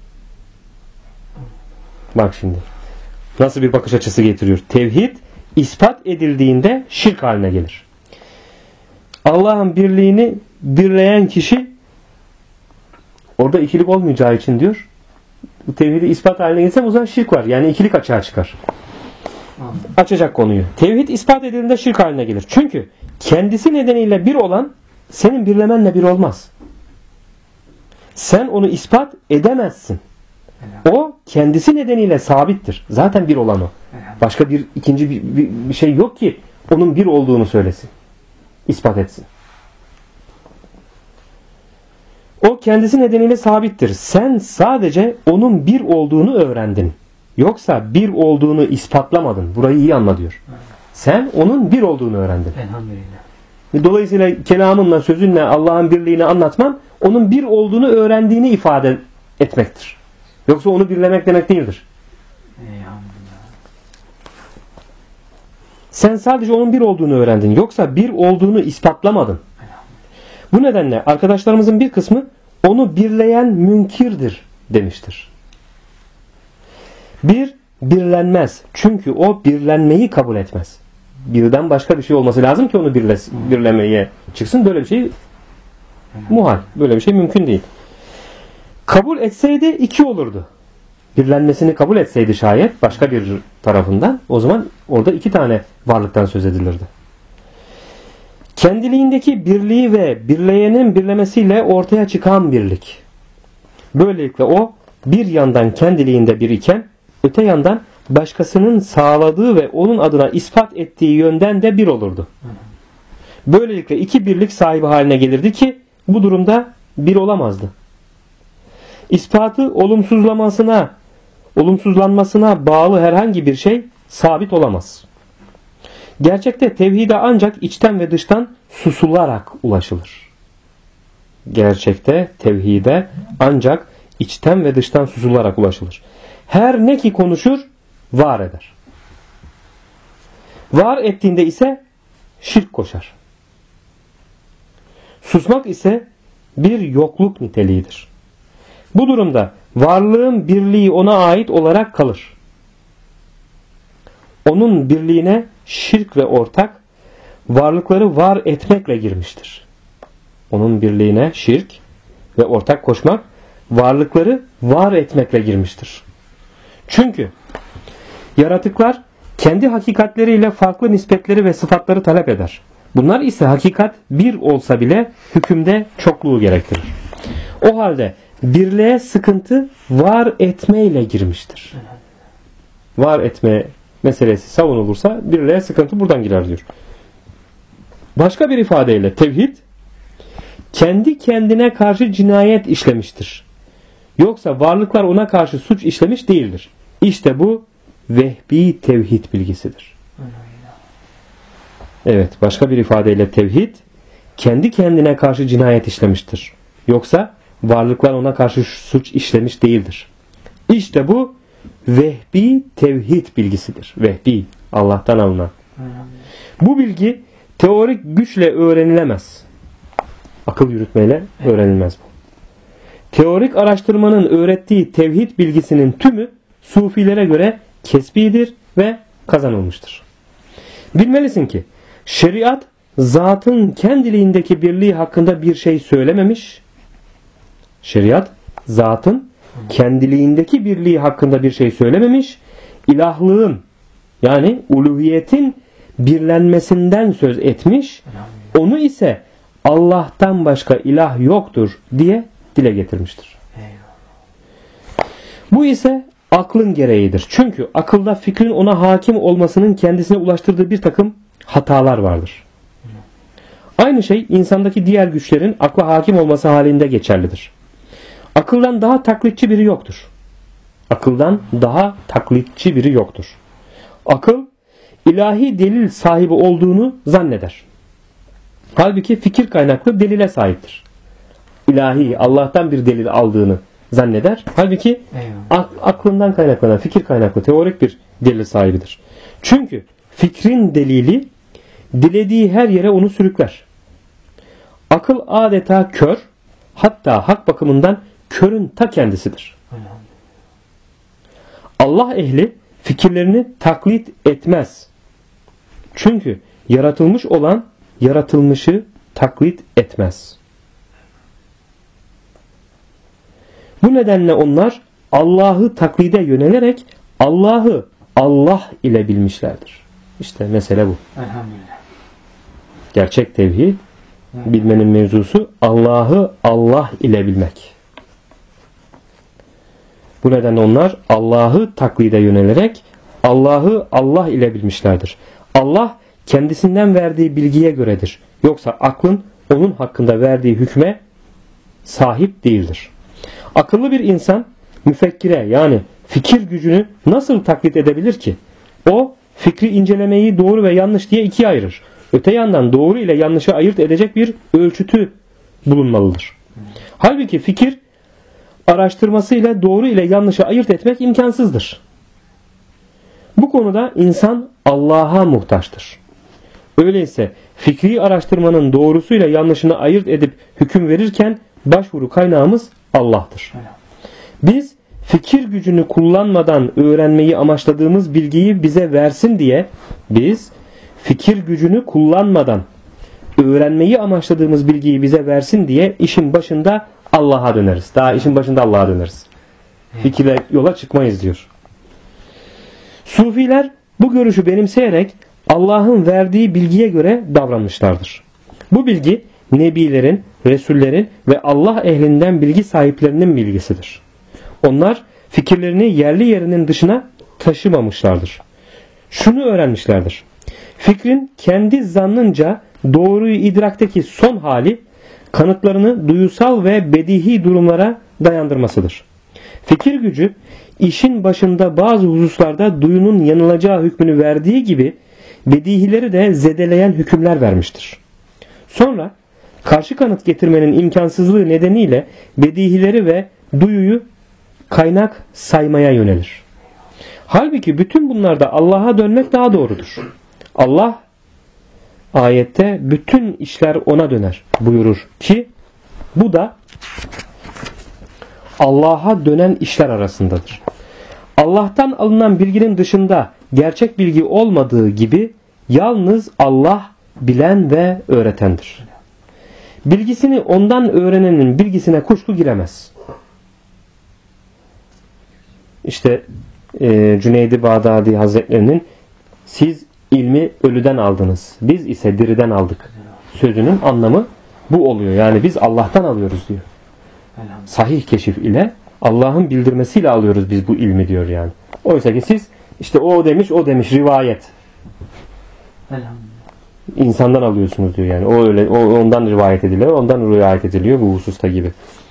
Bak şimdi nasıl bir bakış açısı getiriyor. Tevhid ispat edildiğinde şirk haline gelir. Allah'ın birliğini birleyen kişi orada ikilik olmayacağı için diyor, bu tevhidi ispat haline gelse o zaman şirk var. Yani ikilik açığa çıkar. Açacak konuyu. Tevhid ispat edildiğinde şirk haline gelir. Çünkü kendisi nedeniyle bir olan senin birlemenle bir olmaz. Sen onu ispat edemezsin. O kendisi nedeniyle sabittir. Zaten bir olan o. Başka bir ikinci bir şey yok ki onun bir olduğunu söylesin. İspat etsin. O kendisi nedeniyle sabittir. Sen sadece onun bir olduğunu öğrendin. Yoksa bir olduğunu ispatlamadın. Burayı iyi anla diyor. Sen onun bir olduğunu öğrendin. Elhamdülillah. Dolayısıyla kelamınla, sözünle Allah'ın birliğini anlatman onun bir olduğunu öğrendiğini ifade etmektir. Yoksa onu birlemek demek değildir. Sen sadece onun bir olduğunu öğrendin. Yoksa bir olduğunu ispatlamadın. Bu nedenle arkadaşlarımızın bir kısmı onu birleyen münkirdir demiştir. Bir birlenmez. Çünkü o birlenmeyi kabul etmez. Birden başka bir şey olması lazım ki onu birlemeye çıksın. Böyle bir şey muhal. Böyle bir şey mümkün değil. Kabul etseydi iki olurdu. Birlenmesini kabul etseydi şayet başka bir tarafından, o zaman orada iki tane varlıktan söz edilirdi. Kendiliğindeki birliği ve birleyenin birlemesiyle ortaya çıkan birlik. Böylelikle o bir yandan kendiliğinde bir iken öte yandan başkasının sağladığı ve onun adına ispat ettiği yönden de bir olurdu. Böylelikle iki birlik sahibi haline gelirdi ki bu durumda bir olamazdı. İspatı olumsuzlanmasına bağlı herhangi bir şey sabit olamaz. Gerçekte tevhide ancak içten ve dıştan susularak ulaşılır. Gerçekte tevhide ancak içten ve dıştan susularak ulaşılır. Her ne ki konuşur, var eder. Var ettiğinde ise şirk koşar. Susmak ise bir yokluk niteliğidir. Bu durumda varlığın birliği ona ait olarak kalır. Onun birliğine şirk ve ortak, varlıkları var etmekle girmiştir. Onun birliğine şirk ve ortak koşmak, varlıkları var etmekle girmiştir. Çünkü yaratıklar kendi hakikatleriyle farklı nispetleri ve sıfatları talep eder. Bunlar ise hakikat bir olsa bile hükümde çokluğu gerektirir. O halde birliğe sıkıntı var etmeyle girmiştir. Var etme meselesi savunulursa birliğe sıkıntı buradan girer diyor. Başka bir ifadeyle tevhid kendi kendine karşı cinayet işlemiştir. Yoksa varlıklar ona karşı suç işlemiş değildir. İşte bu vehbi tevhid bilgisidir. Evet, başka bir ifadeyle tevhid kendi kendine karşı cinayet işlemiştir. Yoksa varlıklar ona karşı suç işlemiş değildir. İşte bu vehbi tevhid bilgisidir. Vehbi, Allah'tan alınan. Bu bilgi teorik güçle öğrenilemez. Akıl yürütmeyle öğrenilmez bu. Teorik araştırmanın öğrettiği tevhid bilgisinin tümü sufilere göre kesbidir ve kazanılmıştır. Bilmelisin ki şeriat zatın kendiliğindeki birliği hakkında bir şey söylememiş. Şeriat zatın kendiliğindeki birliği hakkında bir şey söylememiş. İlahlığın yani uluhiyetin birlenmesinden söz etmiş. Onu ise Allah'tan başka ilah yoktur diye dile getirmiştir. Bu ise aklın gereğidir. Çünkü akılda fikrin ona hakim olmasının kendisine ulaştırdığı bir takım hatalar vardır. Aynı şey insandaki diğer güçlerin akla hakim olması halinde geçerlidir. Akıldan daha taklitçi biri yoktur. Akıldan daha taklitçi biri yoktur. Akıl ilahi delil sahibi olduğunu zanneder. Halbuki fikir kaynaklı delile sahiptir. İlahi Allah'tan bir delil aldığını zanneder. Halbuki aklından kaynaklanan fikir kaynaklı teorik bir delil sahibidir. Çünkü fikrin delili dilediği her yere onu sürükler. Akıl adeta kör, hatta hak bakımından körün ta kendisidir. Allah ehli fikirlerini taklit etmez. Çünkü yaratılmış olan yaratılmışı taklit etmez. Bu nedenle onlar Allah'ı taklide yönelerek Allah'ı Allah ile bilmişlerdir. İşte mesele bu. Elhamdülillah. Gerçek tevhid bilmenin mevzusu Allah'ı Allah ile bilmek. Bu nedenle onlar Allah'ı taklide yönelerek Allah'ı Allah ile bilmişlerdir. Allah kendisinden verdiği bilgiye göredir. Yoksa aklın onun hakkında verdiği hükme sahip değildir. Akıllı bir insan müfekkire yani fikir gücünü nasıl taklit edebilir ki? O fikri incelemeyi doğru ve yanlış diye ikiye ayırır. Öte yandan doğru ile yanlışı ayırt edecek bir ölçütü bulunmalıdır. Halbuki fikir araştırmasıyla doğru ile yanlışı ayırt etmek imkansızdır. Bu konuda insan Allah'a muhtaçtır. Öyleyse fikri araştırmanın doğrusuyla yanlışını ayırt edip hüküm verirken başvuru kaynağımız Allah'tır. Biz fikir gücünü kullanmadan öğrenmeyi amaçladığımız bilgiyi bize versin diye işin başında Allah'a döneriz. Daha işin başında Allah'a döneriz. Fikirle yola çıkmayız diyor. Sufiler bu görüşü benimseyerek Allah'ın verdiği bilgiye göre davranmışlardır. Bu bilgi nebilerin, resullerin ve Allah ehlinden bilgi sahiplerinin bilgisidir. Onlar fikirlerini yerli yerinin dışına taşımamışlardır. Şunu öğrenmişlerdir. Fikrin kendi zannınca doğruyu idrakteki son hali kanıtlarını duyusal ve bedihi durumlara dayandırmasıdır. Fikir gücü işin başında bazı hususlarda duyunun yanılacağı hükmünü verdiği gibi bedihileri de zedeleyen hükümler vermiştir. Sonra karşı kanıt getirmenin imkansızlığı nedeniyle bedihileri ve duyuyu kaynak saymaya yönelir. Halbuki bütün bunlarda Allah'a dönmek daha doğrudur. Allah ayette bütün işler ona döner buyurur ki bu da Allah'a dönen işler arasındadır. Allah'tan alınan bilginin dışında gerçek bilgi olmadığı gibi yalnız Allah bilen ve öğretendir. Bilgisini ondan öğrenenin bilgisine kuşku giremez. İşte Cüneyd-i Bağdadi Hazretlerinin siz ilmi ölüden aldınız, biz ise diriden aldık sözünün anlamı bu oluyor. Yani biz Allah'tan alıyoruz diyor. Sahih keşif ile Allah'ın bildirmesiyle alıyoruz biz bu ilmi diyor yani. Oysa ki siz işte o demiş rivayet. İnsandan alıyorsunuz diyor yani. O öyle ondan rivayet ediliyor, ondan rivayet ediliyor bu hususta gibi.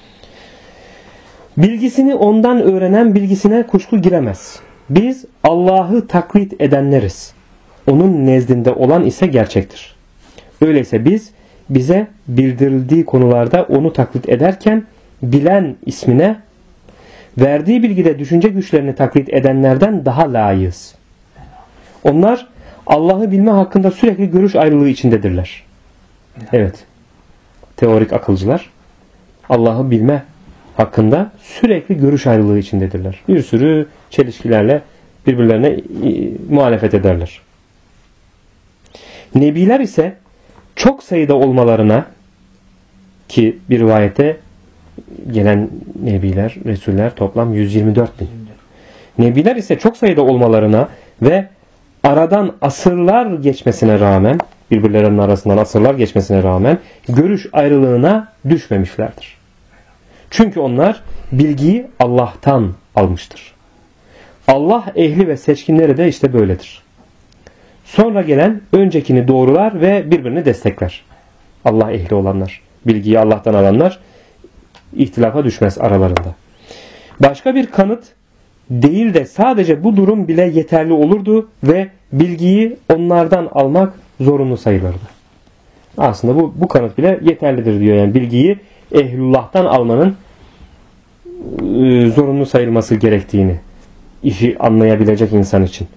Bilgisini ondan öğrenen bilgisine kuşku giremez. Biz Allah'ı taklit edenleriz. Onun nezdinde olan ise gerçektir. Öyleyse biz bize bildirildiği konularda onu taklit ederken bilen ismine, verdiği bilgide düşünce güçlerini taklit edenlerden daha layığız. Onlar Allah'ı bilme hakkında sürekli görüş ayrılığı içindedirler. Evet. Teorik akılcılar Allah'ı bilme hakkında sürekli görüş ayrılığı içindedirler. Bir sürü çelişkilerle birbirlerine muhalefet ederler. Nebiler ise çok sayıda olmalarına, ki bir rivayete gelen nebiler, resuller toplam 124 bin. Nebiler ise çok sayıda olmalarına ve aradan asırlar geçmesine rağmen, birbirlerinin arasından asırlar geçmesine rağmen görüş ayrılığına düşmemişlerdir. Çünkü onlar bilgiyi Allah'tan almıştır. Allah ehli ve seçkinleri de işte böyledir. Sonra gelen öncekini doğrular ve birbirini destekler. Allah ehli olanlar, bilgiyi Allah'tan alanlar ihtilafa düşmez aralarında. Başka bir kanıt değil de sadece bu durum bile yeterli olurdu ve bilgiyi onlardan almak zorunlu sayılırdı. Aslında bu kanıt bile yeterlidir diyor. Yani bilgiyi ehlullah'tan almanın zorunlu sayılması gerektiğini, işi anlayabilecek insan için.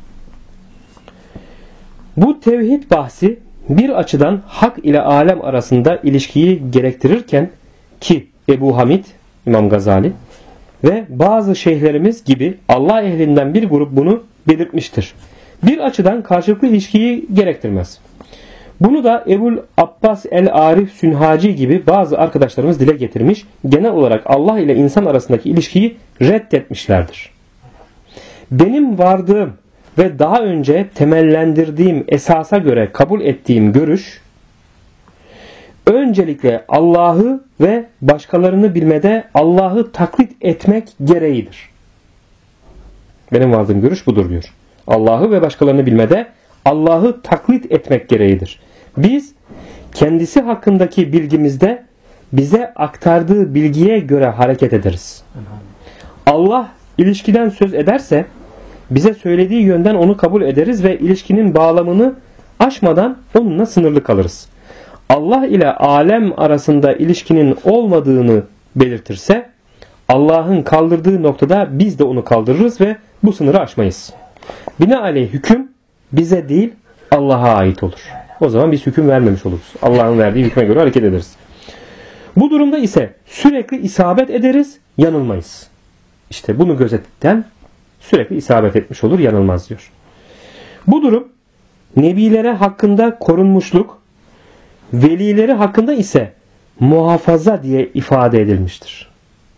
Bu tevhid bahsi bir açıdan hak ile alem arasında ilişkiyi gerektirirken, ki Ebu Hamid, İmam Gazali ve bazı şeyhlerimiz gibi Allah ehlinden bir grup bunu belirtmiştir. Bir açıdan karşılıklı ilişkiyi gerektirmez. Bunu da Ebul Abbas el-Arif Sünhaci gibi bazı arkadaşlarımız dile getirmiş, genel olarak Allah ile insan arasındaki ilişkiyi reddetmişlerdir. Benim vardığım ve daha önce temellendirdiğim esasa göre kabul ettiğim görüş, öncelikle Allah'ı ve başkalarını bilmede Allah'ı taklit etmek gereğidir. Benim vardığım görüş budur diyor. Allah'ı ve başkalarını bilmede Allah'ı taklit etmek gereğidir. Biz kendisi hakkındaki bilgimizde bize aktardığı bilgiye göre hareket ederiz. Allah ilişkiden söz ederse bize söylediği yönden onu kabul ederiz ve ilişkinin bağlamını aşmadan onunla sınırlı kalırız. Allah ile alem arasında ilişkinin olmadığını belirtirse Allah'ın kaldırdığı noktada biz de onu kaldırırız ve bu sınırı aşmayız. Binaenaleyh hüküm bize değil Allah'a ait olur. O zaman biz hüküm vermemiş oluruz. Allah'ın verdiği hükme göre hareket ederiz. Bu durumda ise sürekli isabet ederiz, yanılmayız. İşte bunu gözeten sürekli isabet etmiş olur, yanılmaz diyor. Bu durum nebilere hakkında korunmuşluk, velileri hakkında ise muhafaza diye ifade edilmiştir.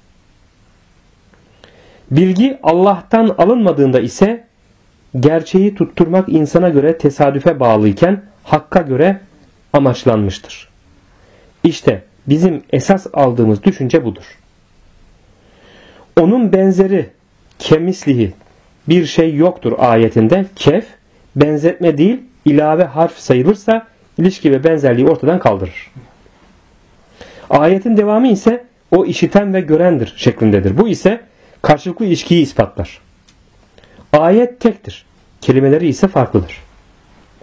Bilgi Allah'tan alınmadığında ise gerçeği tutturmak insana göre tesadüfe bağlıyken hakka göre amaçlanmıştır. İşte bizim esas aldığımız düşünce budur. Onun benzeri kemislihi bir şey yoktur ayetinde kef, benzetme değil ilave harf sayılırsa ilişki ve benzerliği ortadan kaldırır. Ayetin devamı ise o işiten ve görendir şeklindedir. Bu ise karşılıklı ilişkiyi ispatlar. Ayet tektir. Kelimeleri ise farklıdır.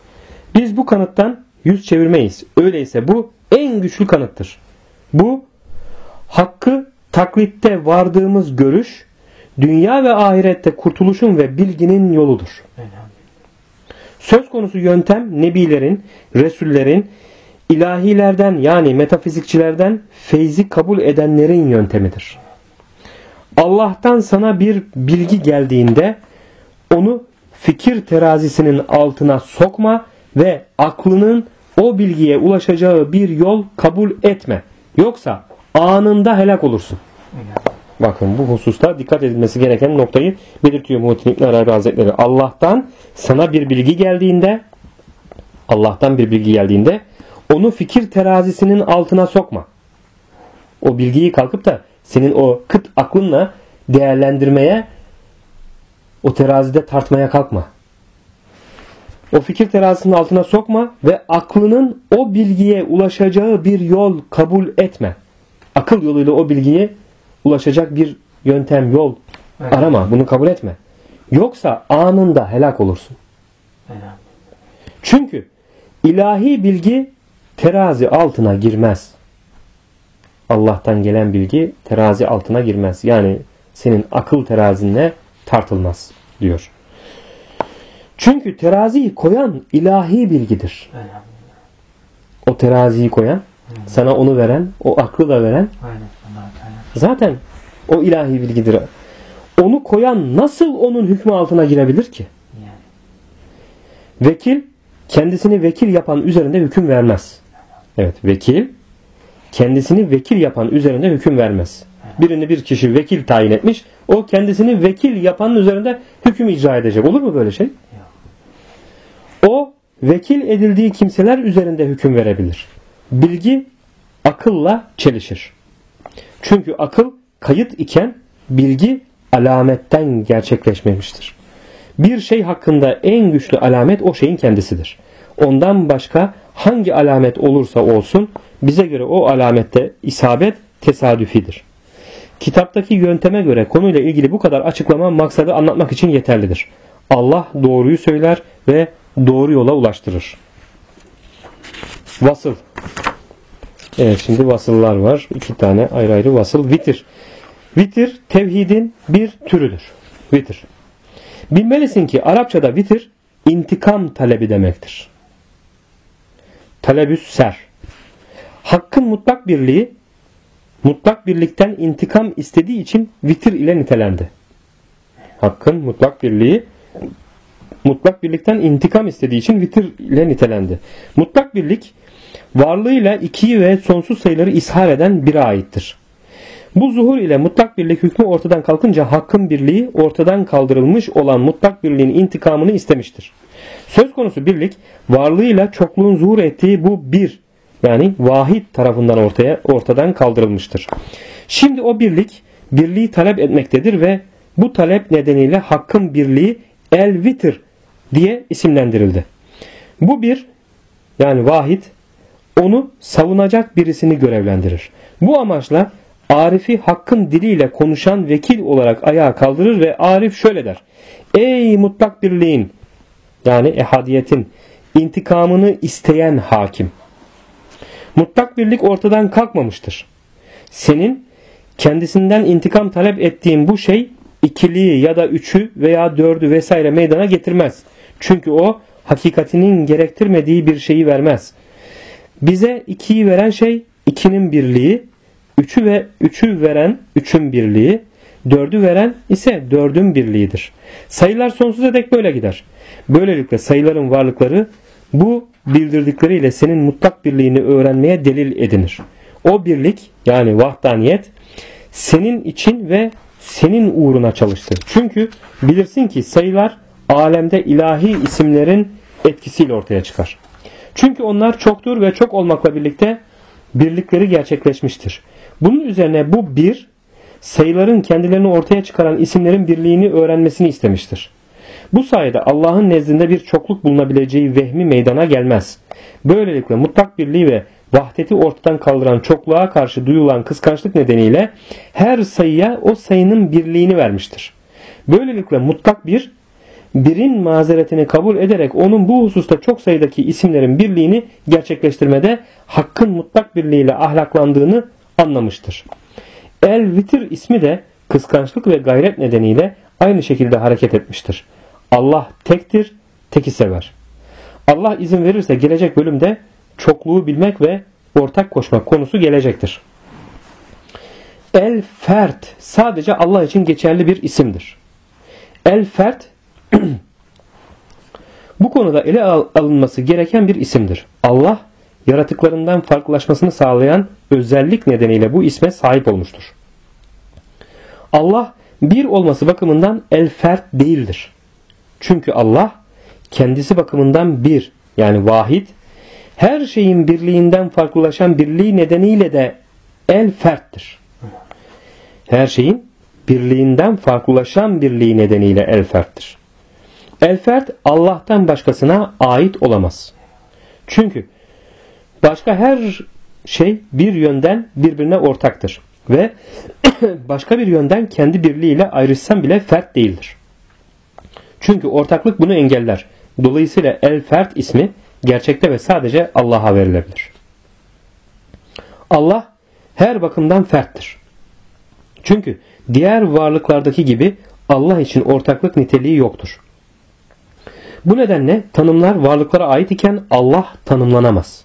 Biz bu kanıttan yüz çevirmeyiz. Öyleyse bu en güçlü kanıttır. Bu hakkı taklitte vardığımız görüş, dünya ve ahirette kurtuluşun ve bilginin yoludur. Söz konusu yöntem nebilerin, resullerin, ilahilerden yani metafizikçilerden feyzi kabul edenlerin yöntemidir. Allah'tan sana bir bilgi geldiğinde onu fikir terazisinin altına sokma ve aklının o bilgiye ulaşacağı bir yol kabul etme. Yoksa anında helak olursun. Bakın bu hususta dikkat edilmesi gereken noktayı belirtiyor Muhittin İbn Arabi Hazretleri. Allah'tan bir bilgi geldiğinde onu fikir terazisinin altına sokma. O bilgiyi kalkıp da senin o kıt aklınla değerlendirmeye, o terazide tartmaya kalkma. O fikir terazisinin altına sokma ve aklının o bilgiye ulaşacağı bir yol kabul etme. Akıl yoluyla o bilgiye ulaşacak bir yöntem, yol arama. Bunu kabul etme. Yoksa anında helak olursun. Çünkü ilahi bilgi terazi altına girmez. Allah'tan gelen bilgi terazi altına girmez. Yani senin akıl terazinle tartılmaz diyor. Çünkü teraziyi koyan ilahi bilgidir. O teraziyi koyan, sana onu veren, o aklı da veren zaten o ilahi bilgidir. Onu koyan nasıl onun hükmü altına girebilir ki? Vekil kendisini vekil yapan üzerinde hüküm vermez. Evet, vekil kendisini vekil yapan üzerinde hüküm vermez. Birini bir kişi vekil tayin etmiş, o kendisini vekil yapanın üzerinde hüküm icra edecek. Olur mu böyle şey? O vekil edildiği kimseler üzerinde hüküm verebilir. Bilgi akılla çelişir. Çünkü akıl kayıt iken bilgi alametten gerçekleşmemiştir. Bir şey hakkında en güçlü alamet o şeyin kendisidir. Ondan başka hangi alamet olursa olsun bize göre o alamette isabet tesadüfidir. Kitaptaki yönteme göre konuyla ilgili bu kadar açıklama maksadı anlatmak için yeterlidir. Allah doğruyu söyler ve doğru yola ulaştırır. Vasıl. Evet, şimdi vasıllar var. 2 tane ayrı ayrı vasıl. Vitir. Vitir tevhidin bir türüdür. Vitir. Bilmelisin ki Arapçada vitir intikam talebi demektir. Talebüs ser. Hakkın mutlak mutlak birlikten intikam istediği için vitir ile nitelendi. Hakkın mutlak birlikten intikam istediği için vitir ile nitelendi. Mutlak birlik varlığıyla ikiyi ve sonsuz sayıları ishar eden bire aittir. Bu zuhur ile mutlak birlik hükmü ortadan kalkınca hakkın birliği ortadan kaldırılmış olan mutlak birliğin intikamını istemiştir. Söz konusu birlik varlığıyla çokluğun zuhur ettiği bu bir yani vahid tarafından ortadan kaldırılmıştır. Şimdi o birliği talep etmektedir ve bu talep nedeniyle hakkın birliği el-vitir diye isimlendirildi. Bu bir yani vahid onu savunacak birisini görevlendirir. Bu amaçla Arif'i hakkın diliyle konuşan vekil olarak ayağa kaldırır ve Arif şöyle der. Ey mutlak birliğin yani ehadiyetin intikamını isteyen hakim. Mutlak birlik ortadan kalkmamıştır. Senin kendisinden intikam talep ettiğin bu şey ikiliyi ya da üçü veya dördü vesaire meydana getirmez. Çünkü o hakikatinin gerektirmediği bir şeyi vermez. Bize ikiyi veren şey ikinin birliği, üçü veren üçün birliği, dördü veren ise dördün birliğidir. Sayılar sonsuza dek böyle gider. Böylelikle sayıların varlıkları bu bildirdikleriyle senin mutlak birliğini öğrenmeye delil edinir. O birlik yani vahdaniyet senin için ve senin uğruna çalıştı. Çünkü bilirsin ki sayılar alemde ilahi isimlerin etkisiyle ortaya çıkar. Çünkü onlar çoktur ve çok olmakla birlikte birlikleri gerçekleşmiştir. Bunun üzerine bu bir sayıların kendilerini ortaya çıkaran isimlerin birliğini öğrenmesini istemiştir. Bu sayede Allah'ın nezdinde bir çokluk bulunabileceği vehmi meydana gelmez. Böylelikle mutlak birliği ve vahdeti ortadan kaldıran çokluğa karşı duyulan kıskançlık nedeniyle her sayıya o sayının birliğini vermiştir. Böylelikle mutlak bir birin mazeretini kabul ederek onun bu hususta çok sayıdaki isimlerin birliğini gerçekleştirmede hakkın mutlak birliğiyle ahlaklandığını anlamıştır. El-Vitir ismi de kıskançlık ve gayret nedeniyle aynı şekilde hareket etmiştir. Allah tektir, teki sever. Allah izin verirse gelecek bölümde çokluğu bilmek ve ortak koşmak konusu gelecektir. El-Fert sadece Allah için geçerli bir isimdir. El-Fert bu konuda ele alınması gereken bir isimdir. Allah yaratıklarından farklılaşmasını sağlayan özellik nedeniyle bu isme sahip olmuştur. Allah bir olması bakımından el-Fert değildir. Çünkü Allah kendisi bakımından bir, yani vahid, her şeyin birliğinden farklılaşan birliği nedeniyle de el-Fert'tir. Her şeyin birliğinden farklılaşan birliği nedeniyle el-Fert'tir. El-Fert Allah'tan başkasına ait olamaz. Çünkü başka her şey bir yönden birbirine ortaktır ve başka bir yönden kendi birliğiyle ayrışsan bile fert değildir. Çünkü ortaklık bunu engeller. Dolayısıyla el-Fert ismi gerçekte ve sadece Allah'a verilebilir. Allah her bakımdan ferttir. Çünkü diğer varlıklardaki gibi Allah için ortaklık niteliği yoktur. Bu nedenle tanımlar varlıklara ait iken Allah tanımlanamaz.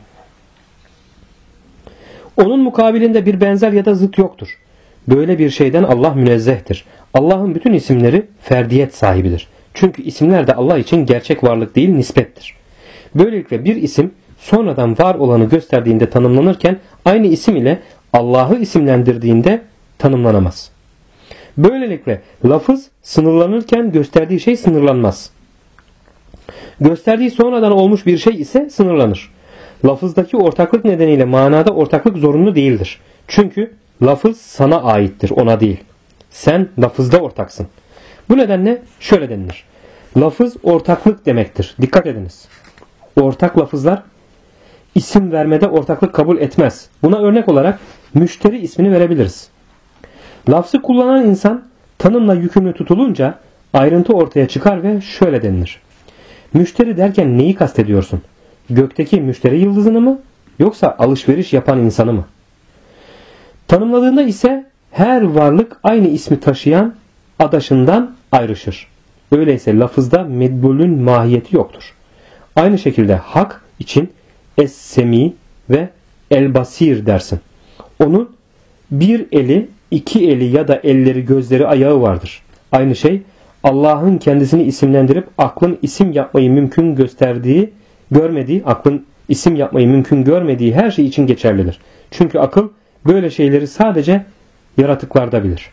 Onun mukabilinde bir benzer ya da zıt yoktur. Böyle bir şeyden Allah münezzehtir. Allah'ın bütün isimleri ferdiyet sahibidir. Çünkü isimler de Allah için gerçek varlık değil, nispettir. Böylelikle bir isim sonradan var olanı gösterdiğinde tanımlanırken aynı isim ile Allah'ı isimlendirdiğinde tanımlanamaz. Böylelikle lafız sınırlanırken gösterdiği şey sınırlanmaz. Gösterdiği sonradan olmuş bir şey ise sınırlanır. Lafızdaki ortaklık nedeniyle manada ortaklık zorunlu değildir. Çünkü lafız sana aittir, ona değil. Sen lafızda ortaksın. Bu nedenle şöyle denilir. Lafız ortaklık demektir. Dikkat ediniz. Ortak lafızlar isim vermede ortaklık kabul etmez. Buna örnek olarak müşteri ismini verebiliriz. Lafzı kullanan insan tanımla yükümlü tutulunca ayrıntı ortaya çıkar ve şöyle denilir. Müşteri derken neyi kastediyorsun? Gökteki müşteri yıldızını mı? Yoksa alışveriş yapan insanı mı? Tanımladığında ise her varlık aynı ismi taşıyan adaşından ayrışır. Öyleyse lafızda medbulün mahiyeti yoktur. Aynı şekilde hak için es-semi ve el-basir dersin. Onun bir eli, iki eli ya da elleri, gözleri, ayağı vardır. Aynı şey Allah'ın kendisini isimlendirip aklın isim yapmayı mümkün görmediği her şey için geçerlidir. Çünkü akıl böyle şeyleri sadece yaratıklarda bilir.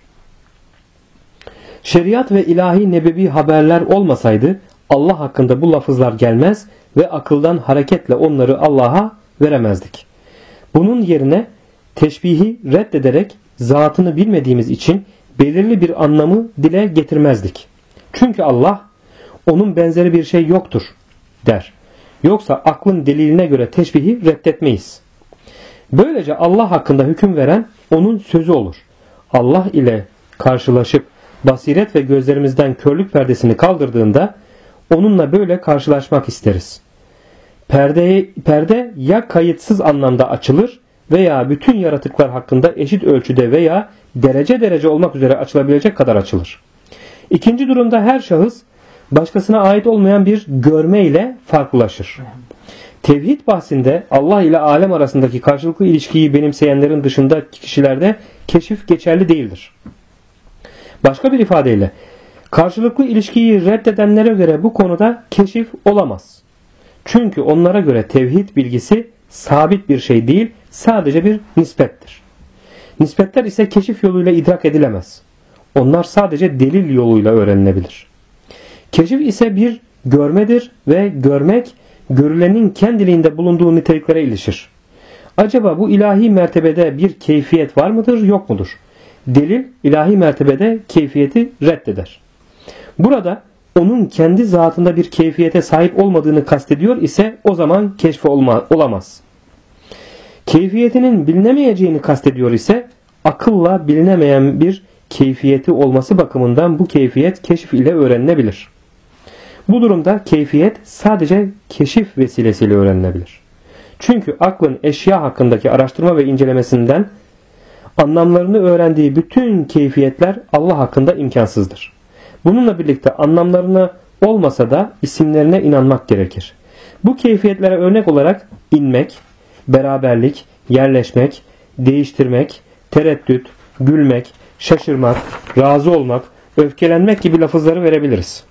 Şeriat ve ilahi nebevi haberler olmasaydı Allah hakkında bu lafızlar gelmez ve akıldan hareketle onları Allah'a veremezdik. Bunun yerine teşbihi reddederek zatını bilmediğimiz için belirli bir anlamı dile getirmezdik. Çünkü Allah onun benzeri bir şey yoktur der. Yoksa aklın deliline göre teşbihi reddetmeyiz. Böylece Allah hakkında hüküm veren onun sözü olur. Allah ile karşılaşıp basiret ve gözlerimizden körlük perdesini kaldırdığında onunla böyle karşılaşmak isteriz. Perde ya kayıtsız anlamda açılır veya bütün yaratıklar hakkında eşit ölçüde veya derece olmak üzere açılabilecek kadar açılır. İkinci durumda her şahıs başkasına ait olmayan bir görme ile farklılaşır. Tevhid bahsinde Allah ile alem arasındaki karşılıklı ilişkiyi benimseyenlerin dışındaki kişilerde keşif geçerli değildir. Başka bir ifadeyle karşılıklı ilişkiyi reddedenlere göre bu konuda keşif olamaz. Çünkü onlara göre tevhid bilgisi sabit bir şey değil, sadece bir nispettir. Nispetler ise keşif yoluyla idrak edilemez. Onlar sadece delil yoluyla öğrenilebilir. Keşif ise bir görmedir ve görmek görülenin kendiliğinde bulunduğu niteliklere ilişir. Acaba bu ilahi mertebede bir keyfiyet var mıdır, yok mudur? Delil ilahi mertebede keyfiyeti reddeder. Burada onun kendi zatında bir keyfiyete sahip olmadığını kastediyor ise o zaman keşfi olamaz. Keyfiyetinin bilinemeyeceğini kastediyor ise akılla bilinemeyen bir keyfiyeti olması bakımından bu keyfiyet keşif ile öğrenilebilir. Bu durumda keyfiyet sadece keşif vesilesiyle öğrenilebilir. Çünkü aklın eşya hakkındaki araştırma ve incelemesinden anlamlarını öğrendiği bütün keyfiyetler Allah hakkında imkansızdır. Bununla birlikte anlamlarına olmasa da isimlerine inanmak gerekir. Bu keyfiyetlere örnek olarak inmek, beraberlik, yerleşmek, değiştirmek, tereddüt, gülmek, şaşırmak, razı olmak, öfkelenmek gibi lafızları verebiliriz.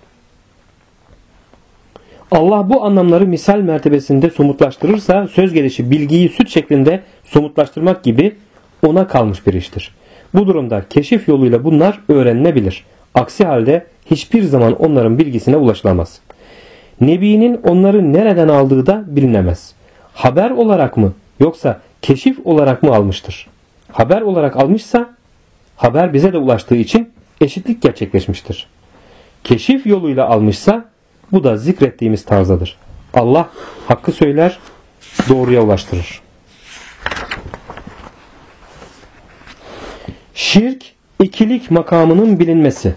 Allah bu anlamları misal mertebesinde somutlaştırırsa söz gelişi bilgiyi süt şeklinde somutlaştırmak gibi ona kalmış bir iştir. Bu durumda keşif yoluyla bunlar öğrenilebilir. Aksi halde hiçbir zaman onların bilgisine ulaşılamaz. Nebinin onları nereden aldığı da bilinemez. Haber olarak mı yoksa keşif olarak mı almıştır? Haber olarak almışsa haber bize de ulaştığı için eşitlik gerçekleşmiştir. Keşif yoluyla almışsa bu da zikrettiğimiz tarzdadır. Allah hakkı söyler, doğruya ulaştırır. Şirk, ikilik makamının bilinmesi.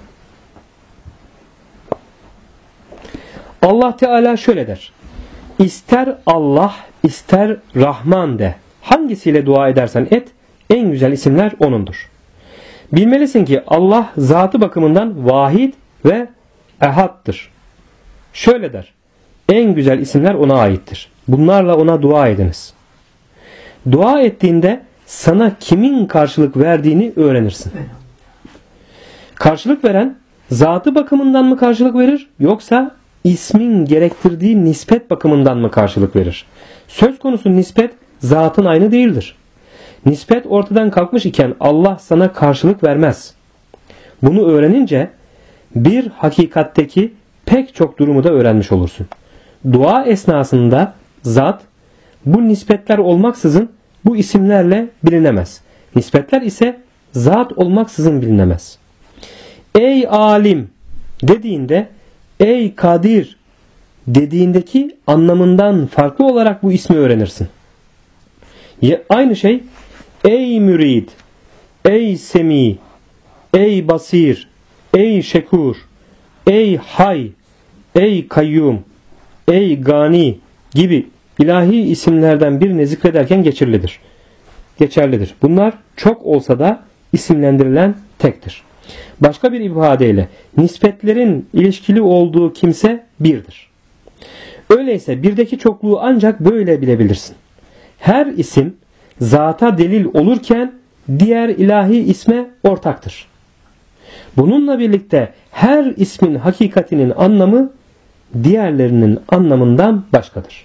Allah Teala şöyle der. İster Allah, ister Rahman de. Hangisiyle dua edersen et, en güzel isimler O'nundur. Bilmelisin ki Allah zatı bakımından vahid ve ehad'tır. Şöyle der. En güzel isimler O'na aittir. Bunlarla O'na dua ediniz. Dua ettiğinde sana kimin karşılık verdiğini öğrenirsin. Karşılık veren zatı bakımından mı karşılık verir yoksa ismin gerektirdiği nispet bakımından mı karşılık verir? Söz konusu nispet zatın aynı değildir. Nispet ortadan kalkmış iken Allah sana karşılık vermez. Bunu öğrenince bir hakikatteki pek çok durumu da öğrenmiş olursun. Dua esnasında zat bu nispetler olmaksızın bu isimlerle bilinemez. Nispetler ise zat olmaksızın bilinemez. Ey alim dediğinde, ey kadir dediğindeki anlamından farklı olarak bu ismi öğrenirsin. Aynı şey ey mürid, ey semi, ey basir, ey şekur, ey hay, ey kayyum, ey gani gibi ilahi isimlerden birini zikrederken geçerlidir. Bunlar çok olsa da isimlendirilen tektir. Başka bir ifadeyle nispetlerin ilişkili olduğu kimse birdir. Öyleyse birdeki çokluğu ancak böyle bilebilirsin. Her isim zata delil olurken diğer ilahi isme ortaktır. Bununla birlikte her ismin hakikatinin anlamı diğerlerinin anlamından başkadır.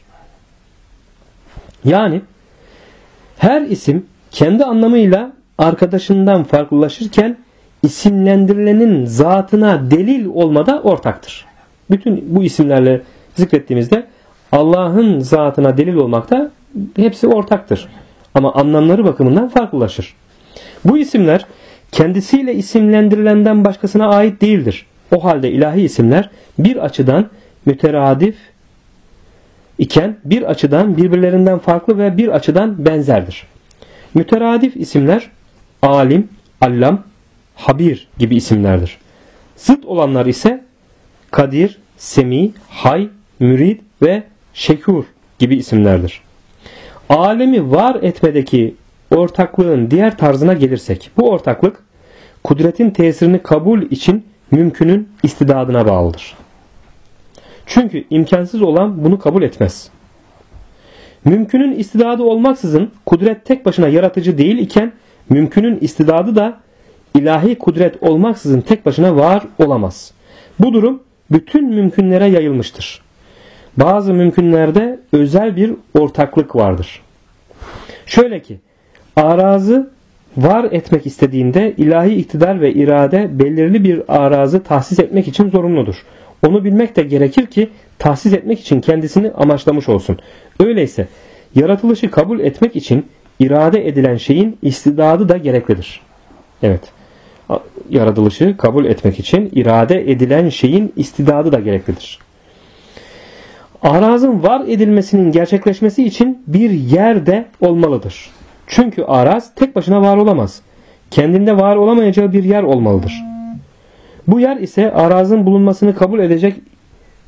Yani her isim kendi anlamıyla arkadaşından farklılaşırken isimlendirilenin zatına delil olmada ortaktır. Bütün bu isimlerle zikrettiğimizde Allah'ın zatına delil olmakta hepsi ortaktır. Ama anlamları bakımından farklılaşır. Bu isimler kendisiyle isimlendirilenden başkasına ait değildir. O halde ilahi isimler bir açıdan müteradif iken bir açıdan birbirlerinden farklı ve bir açıdan benzerdir. Müteradif isimler alim, allam, habir gibi isimlerdir. Zıt olanlar ise kadir, semi, hay, mürid ve şekur gibi isimlerdir. Alemi var etmedeki ortaklığın diğer tarzına gelirsek, bu ortaklık kudretin tesirini kabul için mümkünün istidadına bağlıdır. Çünkü imkansız olan bunu kabul etmez. Mümkünün istidadı olmaksızın kudret tek başına yaratıcı değil iken mümkünün istidadı da ilahi kudret olmaksızın tek başına var olamaz. Bu durum bütün mümkünlere yayılmıştır. Bazı mümkünlerde özel bir ortaklık vardır. Şöyle ki, arazı var etmek istediğinde ilahi iktidar ve irade belirli bir arazı tahsis etmek için zorunludur. Onu bilmek de gerekir ki tahsis etmek için kendisini amaçlamış olsun. Öyleyse yaratılışı kabul etmek için irade edilen şeyin istidadı da gereklidir. Evet. Yaratılışı kabul etmek için irade edilen şeyin istidadı da gereklidir. Arazın var edilmesinin gerçekleşmesi için bir yer de olmalıdır. Çünkü araz tek başına var olamaz. Kendinde var olamayacağı bir yer olmalıdır. Bu yer ise arazın bulunmasını kabul edecek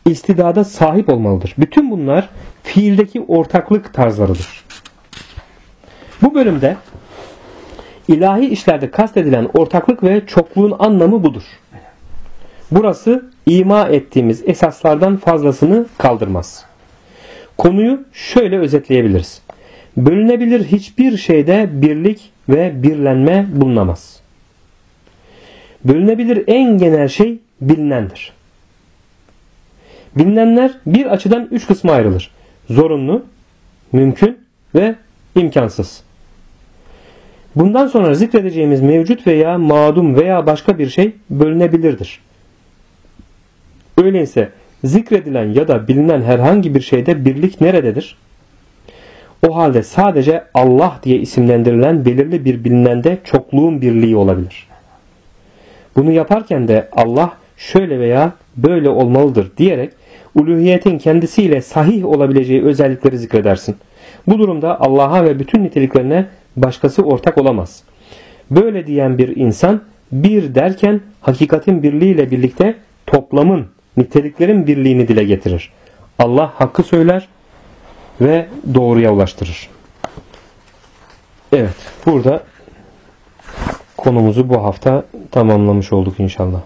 istidada sahip olmalıdır. Bütün bunlar fiildeki ortaklık tarzlarıdır. Bu bölümde ilahi işlerde kastedilen ortaklık ve çokluğun anlamı budur. Burası ima ettiğimiz esaslardan fazlasını kaldırmaz. Konuyu şöyle özetleyebiliriz. Bölünebilir hiçbir şeyde birlik ve birlenme bulunamaz. Bölünebilir en genel şey bilinendir. Bilinenler bir açıdan 3 kısma ayrılır. Zorunlu, mümkün ve imkansız. Bundan sonra zikredeceğimiz mevcut veya madum veya başka bir şey bölünebilirdir. Öyleyse zikredilen ya da bilinen herhangi bir şeyde birlik nerededir? O halde sadece Allah diye isimlendirilen belirli bir bilinende çokluğun birliği olabilir. Bunu yaparken de Allah şöyle veya böyle olmalıdır diyerek uluhiyetin kendisiyle sahih olabileceği özellikleri zikredersin. Bu durumda Allah'a ve bütün niteliklerine başkası ortak olamaz. Böyle diyen bir insan bir derken hakikatin birliğiyle birlikte toplamın, niteliklerin birliğini dile getirir. Allah hakkı söyler ve doğruya ulaştırır. Evet, burada konumuzu bu hafta tamamlamış olduk inşallah.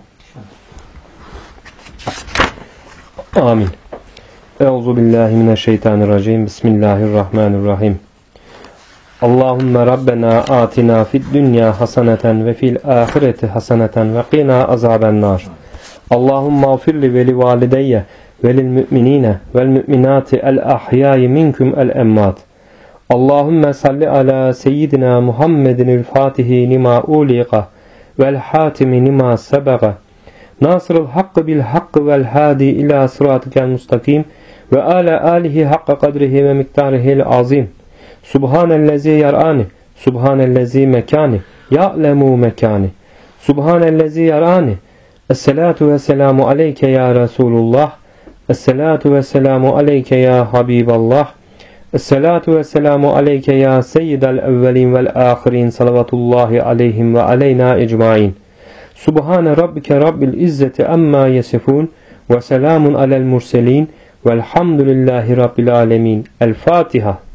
Amin. Euzubillahimineşşeytanirracim. Bismillahirrahmanirrahim. Allahümme Rabbena atina fid dünya haseneten ve fil ahireti haseneten ve qina azabennar. Allahümme afirli ve li valideyye ve lil müminine vel müminati el ahyai minkum el emmat. Allahümme salli ala seyyidina Muhammedinil fatihi nima uliqa vel hatimi nima sebaga. Nasırıl hakkı bil hakkı vel hadi ila sıratıkel mustakim ve ala alihi hakka kadrihi ve miktarihil azim. Subhanellezi yar'ani, subhanellezi mekani, ya'lemu mekani. Subhanellezi yar'ani. Esselatu ve selamu aleyke ya Resulullah. Esselatu ve selamu aleyke ya Habiballah. Esselatu ve selamu aleyke ya seyyidel evvelin vel ahirin. Salavatullahi aleyhim ve aleyna ecmain. Subhane rabbike rabbil izzeti amma yesifun ve selamun alel murselin velhamdülillahi rabbil alemin. El Fatiha.